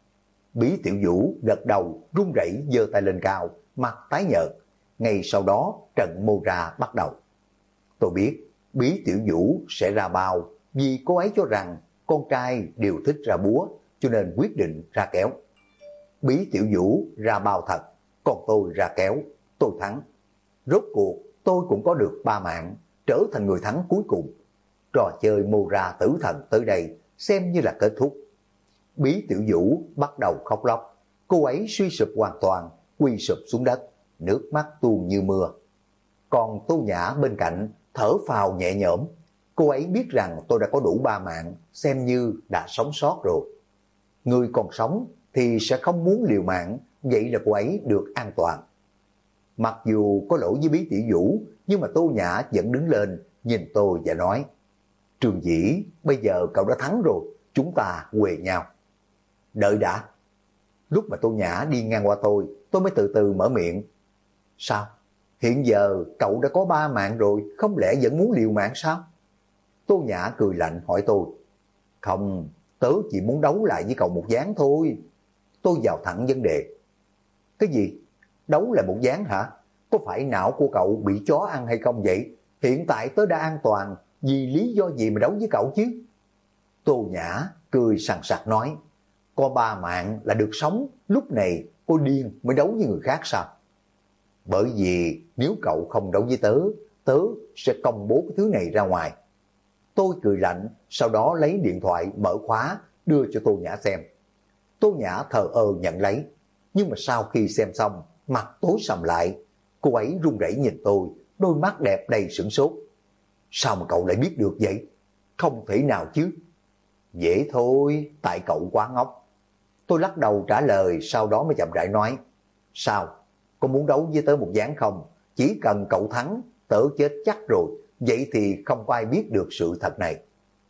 Bí Tiểu Vũ gật đầu, run rẩy giơ tay lên cao, mặt tái nhợt. Ngay sau đó trận mô ra bắt đầu. Tôi biết Bí Tiểu Vũ sẽ ra bao, vì cô ấy cho rằng con trai đều thích ra búa, cho nên quyết định ra kéo. Bí Tiểu Vũ ra bao thật, còn tôi ra kéo, tôi thắng. Rốt cuộc tôi cũng có được 3 mạng, trở thành người thắng cuối cùng. Trò chơi mô ra tử thần tới đây xem như là kết thúc. Bí Tiểu Vũ bắt đầu khóc lóc, cô ấy suy sụp hoàn toàn, quỳ sụp xuống đất, nước mắt tuôn như mưa. Còn Tô Nhã bên cạnh thở phào nhẹ nhõm, cô ấy biết rằng tôi đã có đủ 3 mạng, xem như đã sống sót rồi. Người còn sống thì sẽ không muốn liều mạng, vậy là cô ấy được an toàn. Mặc dù có lỗi với Bí Tiểu Vũ, nhưng mà Tô Nhã vẫn đứng lên, nhìn tôi và nói, Trương Dĩ, bây giờ cậu đã thắng rồi, chúng ta huề nhau. Đợi đã. Lúc mà Tô Nhã đi ngang qua tôi mới từ từ mở miệng. Sao? Hiện giờ cậu đã có 3 mạng rồi, không lẽ vẫn muốn liều mạng sao? Tô Nhã cười lạnh hỏi tôi. Không, tớ chỉ muốn đấu lại với cậu một ván thôi. Tôi vào thẳng vấn đề. Cái gì? Đấu lại một ván hả? Có phải não của cậu bị chó ăn hay không vậy? Hiện tại tớ đã an toàn, vì lý do gì mà đấu với cậu chứ? Tô Nhã cười sằng sặc nói. Có 3 mạng là được sống, lúc này cô điên mới đấu với người khác sao? Bởi vì nếu cậu không đấu với tớ, tớ sẽ công bố cái thứ này ra ngoài. Tôi cười lạnh, sau đó lấy điện thoại mở khóa, đưa cho Tô Nhã xem. Tô Nhã thờ ơ nhận lấy, nhưng mà sau khi xem xong, mặt tối sầm lại. Cô ấy run rẩy nhìn tôi, đôi mắt đẹp đầy sửng sốt. Sao mà cậu lại biết được vậy? Không thể nào chứ. Dễ thôi, tại cậu quá ngốc. Tôi lắc đầu trả lời, sau đó mới chậm rãi nói. Sao? Có muốn đấu với tớ một ván không? Chỉ cần cậu thắng, tớ chết chắc rồi. Vậy thì không có ai biết được sự thật này.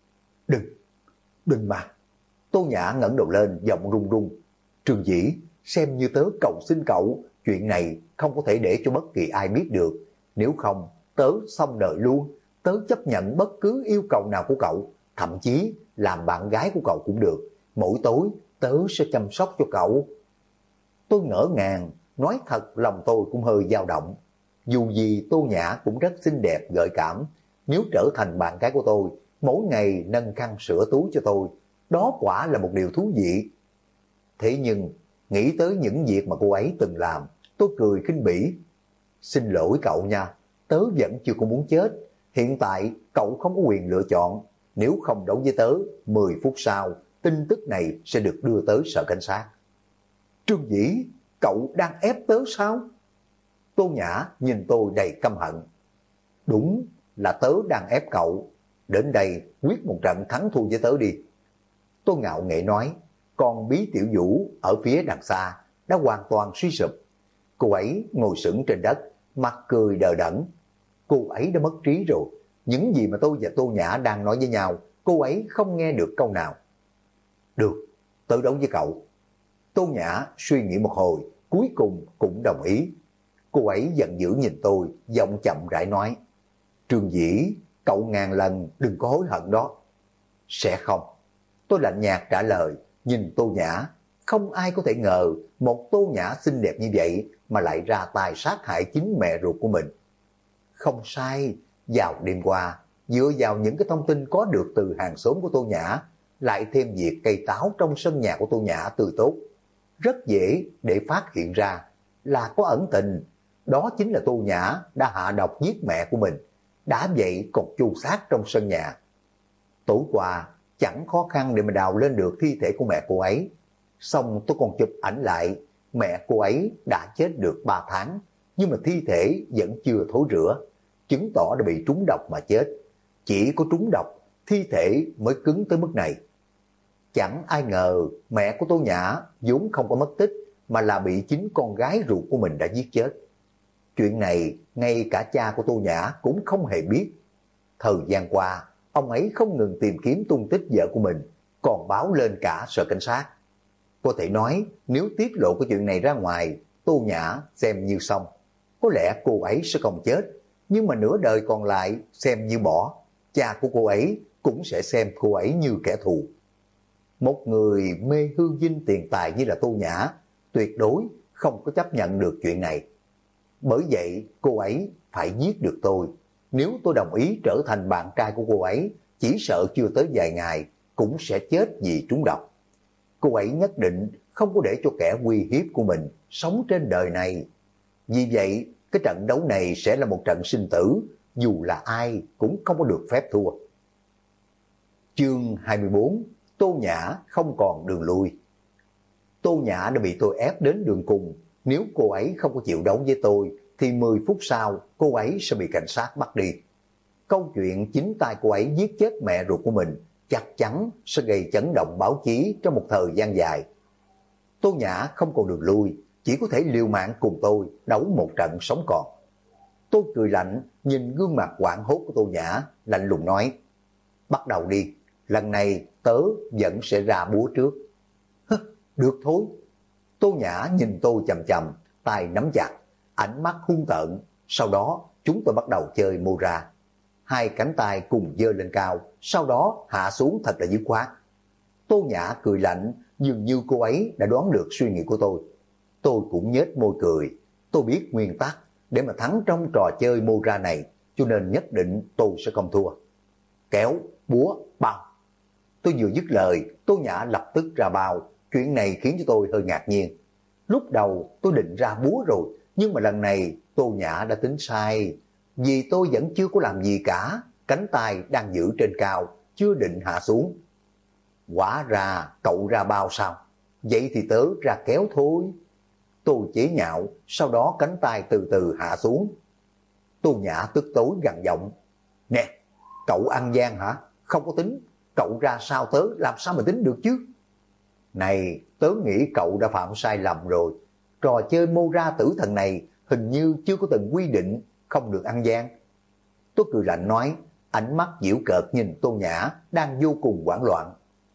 Đừng mà. Tô Nhã ngẩng đầu lên, giọng run run. Trương Dĩ, xem như tớ cầu xin cậu, chuyện này không có thể để cho bất kỳ ai biết được. Nếu không, tớ xong đời luôn. Tớ chấp nhận bất cứ yêu cầu nào của cậu, thậm chí làm bạn gái của cậu cũng được. Mỗi tối tớ sẽ chăm sóc cho cậu. Tôi ngỡ ngàng, nói thật lòng tôi cũng hơi dao động. Dù gì Tô Nhã cũng rất xinh đẹp gợi cảm, nếu trở thành bạn gái của tôi, mỗi ngày nâng khăn sữa túi cho tôi, đó quả là một điều thú vị. Thế nhưng, nghĩ tới những việc mà cô ấy từng làm, tôi cười khinh bỉ. Xin lỗi cậu nha, tớ vẫn chưa có muốn chết. Hiện tại cậu không có quyền lựa chọn. Nếu không đấu với tớ, 10 phút sau, tin tức này sẽ được đưa tới sở cảnh sát. Trương Dĩ, cậu đang ép tớ sao? Tô Nhã nhìn tôi đầy căm hận. Đúng là tớ đang ép cậu. Đến đây quyết một trận thắng thua với tớ đi. Tôi ngạo nghễ nói, còn Bí Tiểu Vũ ở phía đằng xa đã hoàn toàn suy sụp. Cô ấy ngồi sững trên đất, mặt cười đờ đẫn. Cô ấy đã mất trí rồi. Những gì mà tôi và Tô Nhã đang nói với nhau, cô ấy không nghe được câu nào. Được, tớ đấu với cậu. Tô Nhã suy nghĩ một hồi, cuối cùng cũng đồng ý. Cô ấy giận dữ nhìn tôi, giọng chậm rãi nói. Trương Dĩ, cậu ngàn lần đừng có hối hận đó. Sẽ không. Tôi lạnh nhạt trả lời, nhìn Tô Nhã. Không ai có thể ngờ một Tô Nhã xinh đẹp như vậy mà lại ra tay sát hại chính mẹ ruột của mình. Không sai, vào đêm qua, dựa vào những cái thông tin có được từ hàng xóm của Tô Nhã, lại thêm việc cây táo trong sân nhà của Tô Nhã tươi tốt, rất dễ để phát hiện ra là có ẩn tình. Đó chính là Tô Nhã đã hạ độc giết mẹ của mình, đã vậy còn chu sát trong sân nhà. Tối qua chẳng khó khăn để mà đào lên được thi thể của mẹ cô ấy. Xong tôi còn chụp ảnh lại, mẹ cô ấy đã chết được 3 tháng, nhưng mà thi thể vẫn chưa thối rữa, chứng tỏ đã bị trúng độc mà chết. Chỉ có trúng độc, thi thể mới cứng tới mức này. Chẳng ai ngờ mẹ của Tô Nhã vốn không có mất tích, mà là bị chính con gái ruột của mình đã giết chết. Chuyện này ngay cả cha của Tô Nhã cũng không hề biết. Thời gian qua, ông ấy không ngừng tìm kiếm tung tích vợ của mình, còn báo lên cả sở cảnh sát. Có thể nói nếu tiết lộ cái chuyện này ra ngoài, Tô Nhã xem như xong. Có lẽ cô ấy sẽ không chết, nhưng mà nửa đời còn lại xem như bỏ. Cha của cô ấy cũng sẽ xem cô ấy như kẻ thù. Một người mê hư vinh tiền tài như là Tô Nhã tuyệt đối không có chấp nhận được chuyện này. Bởi vậy cô ấy phải giết được tôi. Nếu tôi đồng ý trở thành bạn trai của cô ấy, chỉ sợ chưa tới vài ngày cũng sẽ chết vì trúng độc. Cô ấy nhất định không có để cho kẻ uy hiếp của mình sống trên đời này. Vì vậy, cái trận đấu này sẽ là một trận sinh tử, dù là ai cũng không có được phép thua. Chương 24, Tô Nhã không còn đường lui. Tô Nhã đã bị tôi ép đến đường cùng. Nếu cô ấy không có chịu đấu với tôi, thì 10 phút sau cô ấy sẽ bị cảnh sát bắt đi. Câu chuyện chính tay cô ấy giết chết mẹ ruột của mình chắc chắn sẽ gây chấn động báo chí trong một thời gian dài. Tô Nhã không còn đường lui, chỉ có thể liều mạng cùng tôi đấu một trận sống còn. Tôi cười lạnh nhìn gương mặt hoảng hốt của Tô Nhã, lạnh lùng nói: bắt đầu đi, lần này tớ vẫn sẽ ra búa trước. Được thôi. Tô Nhã nhìn tôi chằm chằm, tay nắm chặt, ánh mắt hung tợn. Sau đó chúng tôi bắt đầu chơi mô ra. Hai cánh tay cùng giơ lên cao, sau đó hạ xuống thật là dứt khoát. Tô Nhã cười lạnh, dường như cô ấy đã đoán được suy nghĩ của tôi. Tôi cũng nhếch môi cười. Tôi biết nguyên tắc, để mà thắng trong trò chơi mô ra này, cho nên nhất định tôi sẽ không thua. Kéo, búa, bao. Tôi vừa dứt lời, Tô Nhã lập tức ra bao. Chuyện này khiến cho tôi hơi ngạc nhiên. Lúc đầu tôi định ra búa rồi, nhưng mà lần này Tô Nhã đã tính sai. Vì tôi vẫn chưa có làm gì cả, cánh tay đang giữ trên cao, chưa định hạ xuống. Quả ra cậu ra bao sao? Vậy thì tớ ra kéo thôi. Tôi chế nhạo, sau đó cánh tay từ từ hạ xuống. Tô Nhã tức tối gằn giọng: nè, cậu ăn gian hả? Không có tính, cậu ra sao tớ làm sao mà tính được chứ? Này, tớ nghĩ cậu đã phạm sai lầm rồi. Trò chơi mô ra tử thần này hình như chưa có từng quy định không được ăn gian. Tôi cười lạnh nói, ánh mắt giễu cợt nhìn Tô Nhã đang vô cùng hoảng loạn.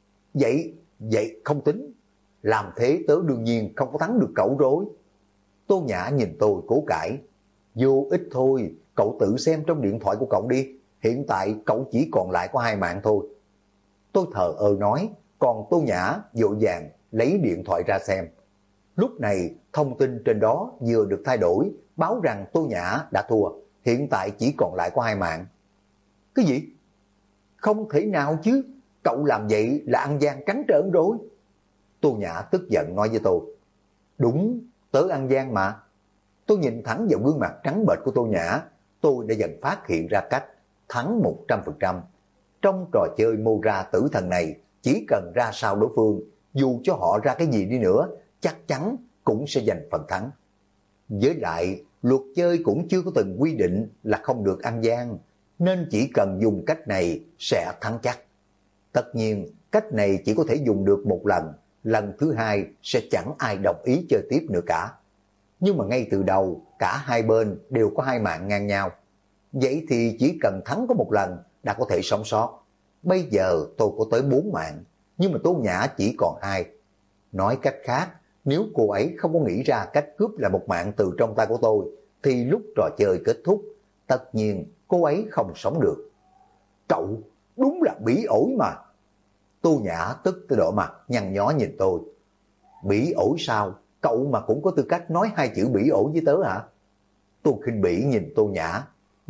Vậy không tính. Làm thế tớ đương nhiên không có thắng được cậu rồi. Tô Nhã nhìn tôi cố cãi. Vô ích thôi, cậu tự xem trong điện thoại của cậu đi. Hiện tại cậu chỉ còn lại có 2 mạng thôi. Tôi thờ ơ nói, còn Tô Nhã vội vàng lấy điện thoại ra xem. Lúc này thông tin trên đó vừa được thay đổi, báo rằng Tô Nhã đã thua, hiện tại chỉ còn lại có 2 mạng. Cái gì? Không thể nào chứ, cậu làm vậy là ăn gian trắng trợn rồi. Tô Nhã tức giận nói với tôi. Đúng, tớ ăn gian mà. Tôi nhìn thẳng vào gương mặt trắng bệch của Tô Nhã, tôi đã dần phát hiện ra cách thắng 100%. Trong trò chơi mô ra tử thần này, chỉ cần ra sao đối phương, dù cho họ ra cái gì đi nữa, chắc chắn cũng sẽ giành phần thắng. Với lại, luật chơi cũng chưa có từng quy định là không được ăn gian, nên chỉ cần dùng cách này sẽ thắng chắc. Tất nhiên, cách này chỉ có thể dùng được một lần, lần thứ hai sẽ chẳng ai đồng ý chơi tiếp nữa cả. Nhưng mà ngay từ đầu, cả hai bên đều có 2 mạng ngang nhau. Vậy thì chỉ cần thắng có một lần đã có thể sống sót. Bây giờ tôi có tới 4 mạng, nhưng mà Tô Nhã chỉ còn 2. Nói cách khác, nếu cô ấy không có nghĩ ra cách cướp lại một mạng từ trong tay của tôi, thì lúc trò chơi kết thúc, tất nhiên cô ấy không sống được. Cậu, đúng là bỉ ổi mà. Tô Nhã tức tới đỏ mặt, nhăn nhó nhìn tôi. Bỉ ổi sao? Cậu mà cũng có tư cách nói 2 chữ bỉ ổi với tớ hả? Tôi khinh bỉ nhìn Tô Nhã.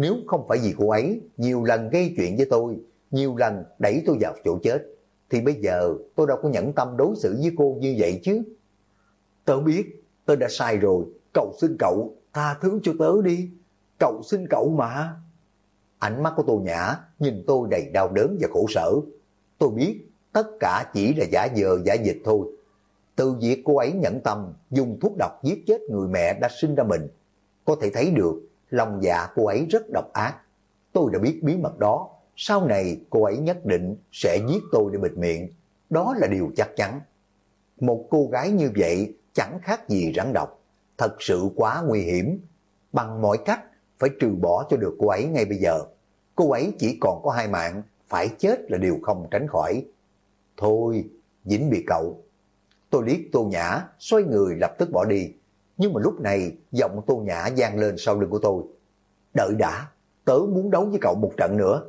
Nếu không phải vì cô ấy nhiều lần gây chuyện với tôi, nhiều lần đẩy tôi vào chỗ chết, thì bây giờ tôi đâu có nhẫn tâm đối xử với cô như vậy chứ. Tớ biết, tớ đã sai rồi, cậu xin cậu, tha thứ cho tớ đi, cậu xin cậu mà. Ánh mắt của Tô Nhã nhìn tôi đầy đau đớn và khổ sở. Tôi biết tất cả chỉ là giả vờ giả vịt thôi. Từ việc cô ấy nhẫn tâm dùng thuốc độc giết chết người mẹ đã sinh ra mình, có thể thấy được lòng dạ cô ấy rất độc ác. Tôi đã biết bí mật đó, sau này cô ấy nhất định sẽ giết tôi để bịt miệng. Đó là điều chắc chắn. Một cô gái như vậy chẳng khác gì rắn độc, thật sự quá nguy hiểm. Bằng mọi cách phải trừ bỏ cho được cô ấy ngay bây giờ. Cô ấy chỉ còn có 2 mạng, phải chết là điều không tránh khỏi. Thôi, vĩnh biệt cậu. Tôi liếc Tô Nhã, xoay người lập tức bỏ đi. Nhưng mà lúc này giọng Tô Nhã vang lên sau lưng của tôi. Đợi đã, tớ muốn đấu với cậu một trận nữa.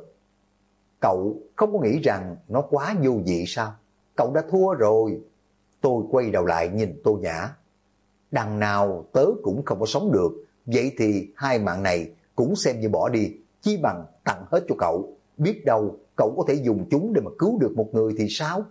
Cậu không có nghĩ rằng nó quá vô vị sao? Cậu đã thua rồi. Tôi quay đầu lại nhìn Tô Nhã. Đằng nào tớ cũng không có sống được, vậy thì 2 mạng này cũng xem như bỏ đi, chi bằng tặng hết cho cậu. Biết đâu cậu có thể dùng chúng để mà cứu được một người thì sao?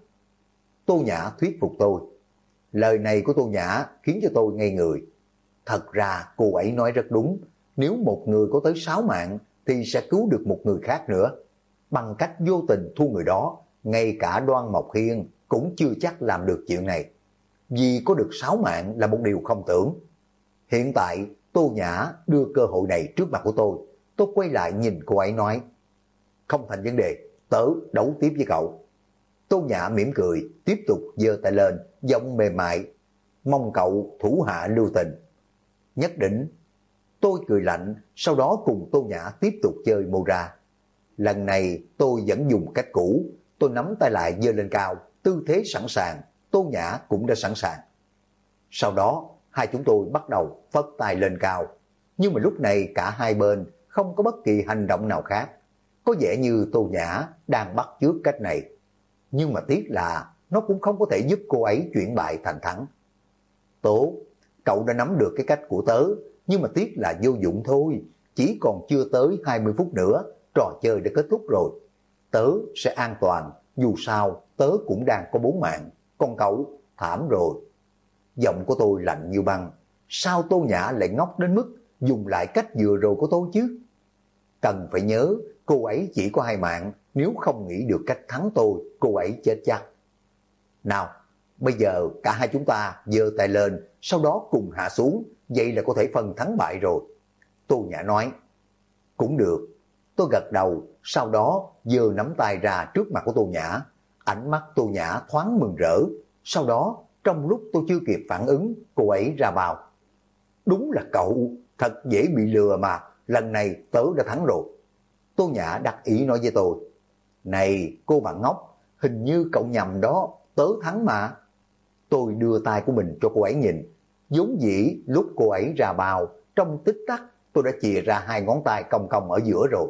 Tô Nhã thuyết phục tôi. Lời này của Tô Nhã khiến cho tôi ngây người. Thật ra cô ấy nói rất đúng, nếu một người có tới 6 mạng thì sẽ cứu được một người khác nữa. Bằng cách vô tình thu người đó, ngay cả Đoan Mộc Hiên cũng chưa chắc làm được chuyện này. Vì có được 6 mạng là một điều không tưởng. Hiện tại Tô Nhã đưa cơ hội này trước mặt của tôi quay lại nhìn cô ấy nói. Không thành vấn đề, tớ đấu tiếp với cậu. Tô Nhã mỉm cười, tiếp tục giơ tay lên, giọng mềm mại. Mong cậu thủ hạ lưu tình. Nhất định. Tôi cười lạnh, sau đó cùng Tô Nhã tiếp tục chơi mô ra. Lần này tôi vẫn dùng cách cũ, tôi nắm tay lại giơ lên cao, tư thế sẵn sàng, Tô Nhã cũng đã sẵn sàng. Sau đó, hai chúng tôi bắt đầu phất tay lên cao, nhưng mà lúc này cả hai bên không có bất kỳ hành động nào khác. Có vẻ như Tô Nhã đang bắt chước cách này, nhưng mà tiếc là nó cũng không có thể giúp cô ấy chuyển bại thành thắng. Tốt, cậu đã nắm được cái cách của tớ, nhưng mà tiếc là vô dụng thôi, chỉ còn chưa tới 20 phút nữa, trò chơi đã kết thúc rồi. Tớ sẽ an toàn, dù sao tớ cũng đang có 4 mạng, còn cậu thảm rồi. Giọng của tôi lạnh như băng, sao Tô Nhã lại ngốc đến mức dùng lại cách vừa rồi của tôi chứ? Cần phải nhớ, cô ấy chỉ có 2 mạng, nếu không nghĩ được cách thắng tôi, cô ấy chết chắc. Nào, bây giờ cả hai chúng ta giơ tay lên, sau đó cùng hạ xuống, vậy là có thể phân thắng bại rồi. Tô Nhã nói. Cũng được. Tôi gật đầu, sau đó giơ nắm tay ra trước mặt của Tô Nhã. Ánh mắt Tô Nhã thoáng mừng rỡ. Sau đó, trong lúc tôi chưa kịp phản ứng, cô ấy ra bao. Đúng là cậu, thật dễ bị lừa mà, lần này tớ đã thắng rồi. Tô Nhã đắc ý nói với tôi. Này, cô bạn ngốc, hình như cậu nhầm đó, tớ thắng mà. Tôi đưa tay của mình cho cô ấy nhìn. Vốn dĩ lúc cô ấy ra bao, trong tích tắc tôi đã chìa ra 2 ngón tay cong cong ở giữa rồi.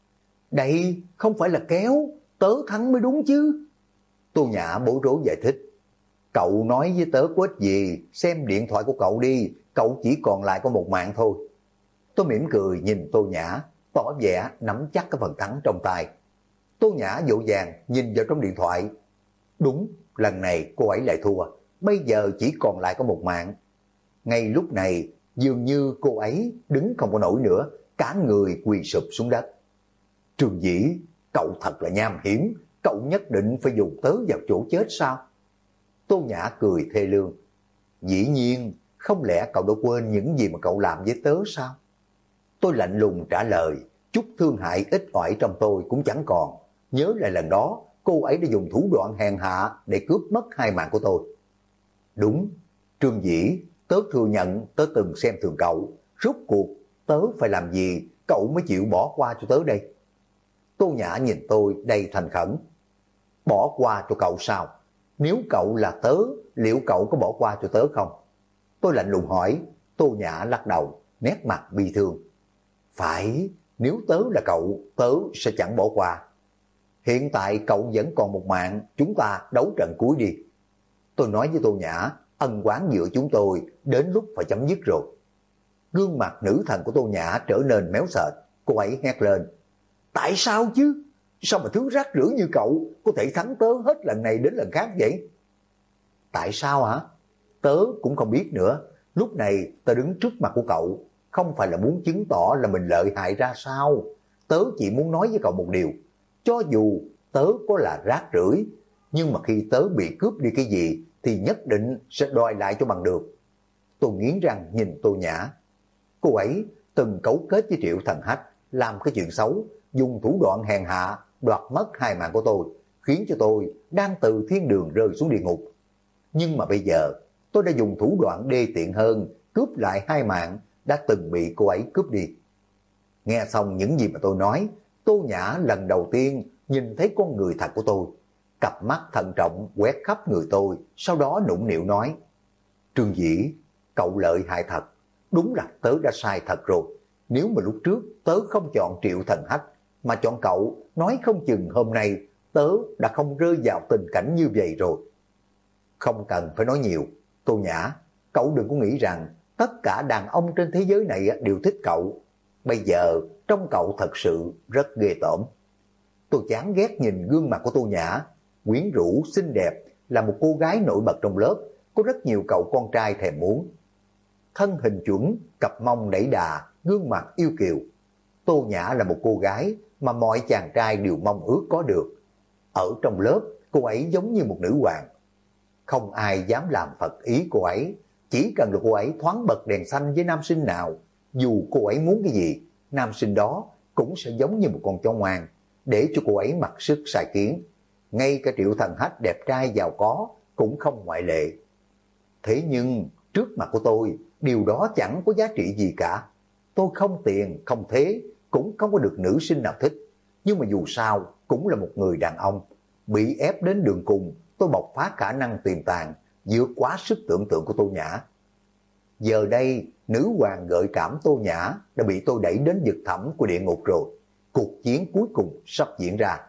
Đây không phải là kéo, tớ thắng mới đúng chứ. Tô Nhã bối rối giải thích. Cậu nói với tớ có ích gì, xem điện thoại của cậu đi, cậu chỉ còn lại có 1 mạng thôi. Tôi mỉm cười nhìn Tô Nhã, tỏ vẻ nắm chắc cái phần thắng trong tay. Tô Nhã vội vàng nhìn vào trong điện thoại. Đúng, lần này cô ấy lại thua, bây giờ chỉ còn lại có 1 mạng. Ngay lúc này, dường như cô ấy đứng không có nổi nữa, cả người quỳ sụp xuống đất. Trường Dĩ, cậu thật là nham hiểm, cậu nhất định phải dùng tớ vào chỗ chết sao? Tô Nhã cười thê lương. Dĩ nhiên, không lẽ cậu đã quên những gì mà cậu làm với tớ sao? Tôi lạnh lùng trả lời, chút thương hại ít ỏi trong tôi cũng chẳng còn. Nhớ lại lần đó, cô ấy đã dùng thủ đoạn hèn hạ để cướp mất 2 mạng của tôi. Đúng, Trương Dĩ, tớ thừa nhận tớ từng xem thường cậu. Rốt cuộc, tớ phải làm gì cậu mới chịu bỏ qua cho tớ đây? Tô Nhã nhìn tôi đầy thành khẩn. Bỏ qua cho cậu sao? Nếu cậu là tớ, liệu cậu có bỏ qua cho tớ không? Tôi lạnh lùng hỏi. Tô Nhã lắc đầu, nét mặt bi thương. Phải, nếu tớ là cậu, tớ sẽ chẳng bỏ qua. Hiện tại cậu vẫn còn 1 mạng, chúng ta đấu trận cuối đi. Tôi nói với Tô Nhã, ân oán giữa chúng tôi đến lúc phải chấm dứt rồi. Gương mặt nữ thần của Tô Nhã trở nên méo sệt, Cô ấy hét lên. Tại sao chứ? Sao mà thứ rác rưởi như cậu có thể thắng tớ hết lần này đến lần khác vậy? Tại sao hả? Tớ cũng không biết nữa. Lúc này tớ đứng trước mặt của cậu, không phải là muốn chứng tỏ là mình lợi hại ra sao. Tớ chỉ muốn nói với cậu một điều. Cho dù tớ có là rác rưởi, nhưng mà khi tớ bị cướp đi cái gì thì nhất định sẽ đòi lại cho bằng được. Tôi nghiến răng nhìn Tô Nhã. Cô ấy từng cấu kết với Triệu Thần Hách, làm cái chuyện xấu, dùng thủ đoạn hèn hạ, đoạt mất 2 mạng của tôi, khiến cho tôi đang từ thiên đường rơi xuống địa ngục. Nhưng mà bây giờ, tôi đã dùng thủ đoạn đê tiện hơn, cướp lại 2 mạng đã từng bị cô ấy cướp đi. Nghe xong những gì mà tôi nói, Tô Nhã lần đầu tiên nhìn thấy con người thật của tôi. Cặp mắt thận trọng quét khắp người tôi, sau đó nũng nịu nói. Trương Dĩ, cậu lợi hại thật, đúng là tớ đã sai thật rồi. Nếu mà lúc trước tớ không chọn Triệu Thần Hách, mà chọn cậu, nói không chừng hôm nay tớ đã không rơi vào tình cảnh như vậy rồi. Không cần phải nói nhiều, Tô Nhã, cậu đừng có nghĩ rằng tất cả đàn ông trên thế giới này đều thích cậu. Bây giờ trông cậu thật sự rất ghê tởm. Tôi chán ghét nhìn gương mặt của Tô Nhã, quyến rũ xinh đẹp, là một cô gái nổi bật trong lớp, có rất nhiều cậu con trai thèm muốn. Thân hình chuẩn, cặp mông đẩy đà, gương mặt yêu kiều. Tô Nhã là một cô gái mà mọi chàng trai đều mong ước có được. Ở trong lớp, cô ấy giống như một nữ hoàng. Không ai dám làm phật ý cô ấy. Chỉ cần là cô ấy thoáng bật đèn xanh với nam sinh nào, dù cô ấy muốn cái gì, nam sinh đó cũng sẽ giống như một con chó ngoan, để cho cô ấy mặc sức sai khiến. Ngay cả Triệu Thần Hách đẹp trai giàu có cũng không ngoại lệ. Thế nhưng trước mặt của tôi, điều đó chẳng có giá trị gì cả. Tôi không tiền, không thế, cũng không có được nữ sinh nào thích. Nhưng mà dù sao, cũng là một người đàn ông. Bị ép đến đường cùng, tôi bộc phát khả năng tiềm tàng, vượt quá sức tưởng tượng của Tô Nhã. Giờ đây, nữ hoàng gợi cảm Tô Nhã đã bị tôi đẩy đến vực thẳm của địa ngục rồi. Cuộc chiến cuối cùng sắp diễn ra.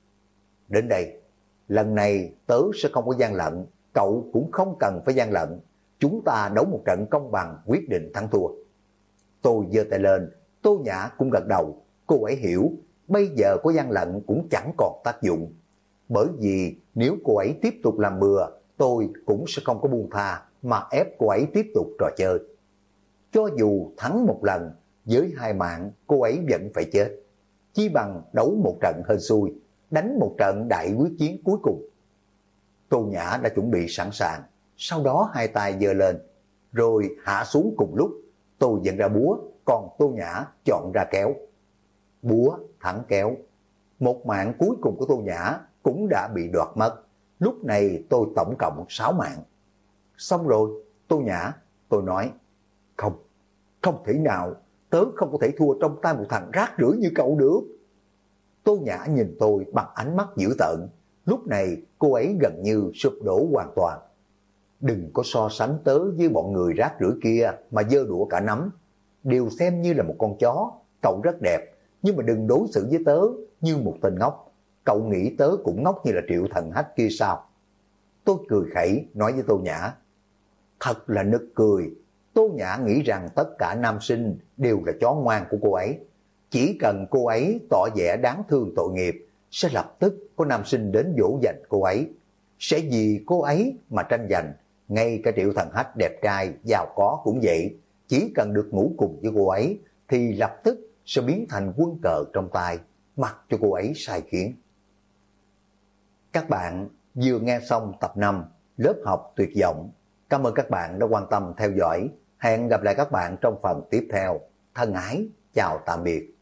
Đến đây, lần này tớ sẽ không có gian lận, cậu cũng không cần phải gian lận. Chúng ta đấu một trận công bằng, quyết định thắng thua. Tôi giơ tay lên, Tô Nhã cũng gật đầu. Cô ấy hiểu, bây giờ có gian lận cũng chẳng còn tác dụng. Bởi vì nếu cô ấy tiếp tục làm bừa, tôi cũng sẽ không có buông tha mà ép cô ấy tiếp tục trò chơi. Cho dù thắng một lần, với 2 mạng cô ấy vẫn phải chết. Chi bằng đấu một trận hên xui, đánh một trận đại quyết chiến cuối cùng. Tô Nhã đã chuẩn bị sẵn sàng, sau đó 2 tay giơ lên, rồi hạ xuống cùng lúc. Tôi dẫn ra búa, còn Tô Nhã chọn ra kéo. Búa thẳng kéo. Một mạng cuối cùng của Tô Nhã cũng đã bị đoạt mất. Lúc này tôi tổng cộng 6 mạng. Xong rồi, Tô Nhã, tôi nói, không thể nào, tớ không có thể thua trong tay một thằng rác rưởi như cậu được. Tô Nhã nhìn tôi bằng ánh mắt dữ tợn. Lúc này cô ấy gần như sụp đổ hoàn toàn. Đừng có so sánh tớ với bọn người rác rưởi kia mà giơ đũa cả nắm. Đều xem như là một con chó, cậu rất đẹp, nhưng mà đừng đối xử với tớ như một tên ngốc. Cậu nghĩ tớ cũng ngốc như là Triệu Thần Hách kia sao? Tôi cười khẩy nói với Tô Nhã. Thật là nực cười. Tô Nhã nghĩ rằng tất cả nam sinh đều là chó ngoan của cô ấy. Chỉ cần cô ấy tỏ vẻ đáng thương tội nghiệp, sẽ lập tức có nam sinh đến dỗ dành cô ấy. Sẽ vì cô ấy mà tranh giành. Ngay cả Triệu Thần Hách đẹp trai, giàu có cũng vậy. Chỉ cần được ngủ cùng với cô ấy, thì lập tức sẽ biến thành quân cờ trong tay, mặc cho cô ấy sai khiến. Các bạn vừa nghe xong tập 5 lớp học tuyệt vọng. Cảm ơn các bạn đã quan tâm theo dõi. Hẹn gặp lại các bạn trong phần tiếp theo. Thân ái, chào tạm biệt.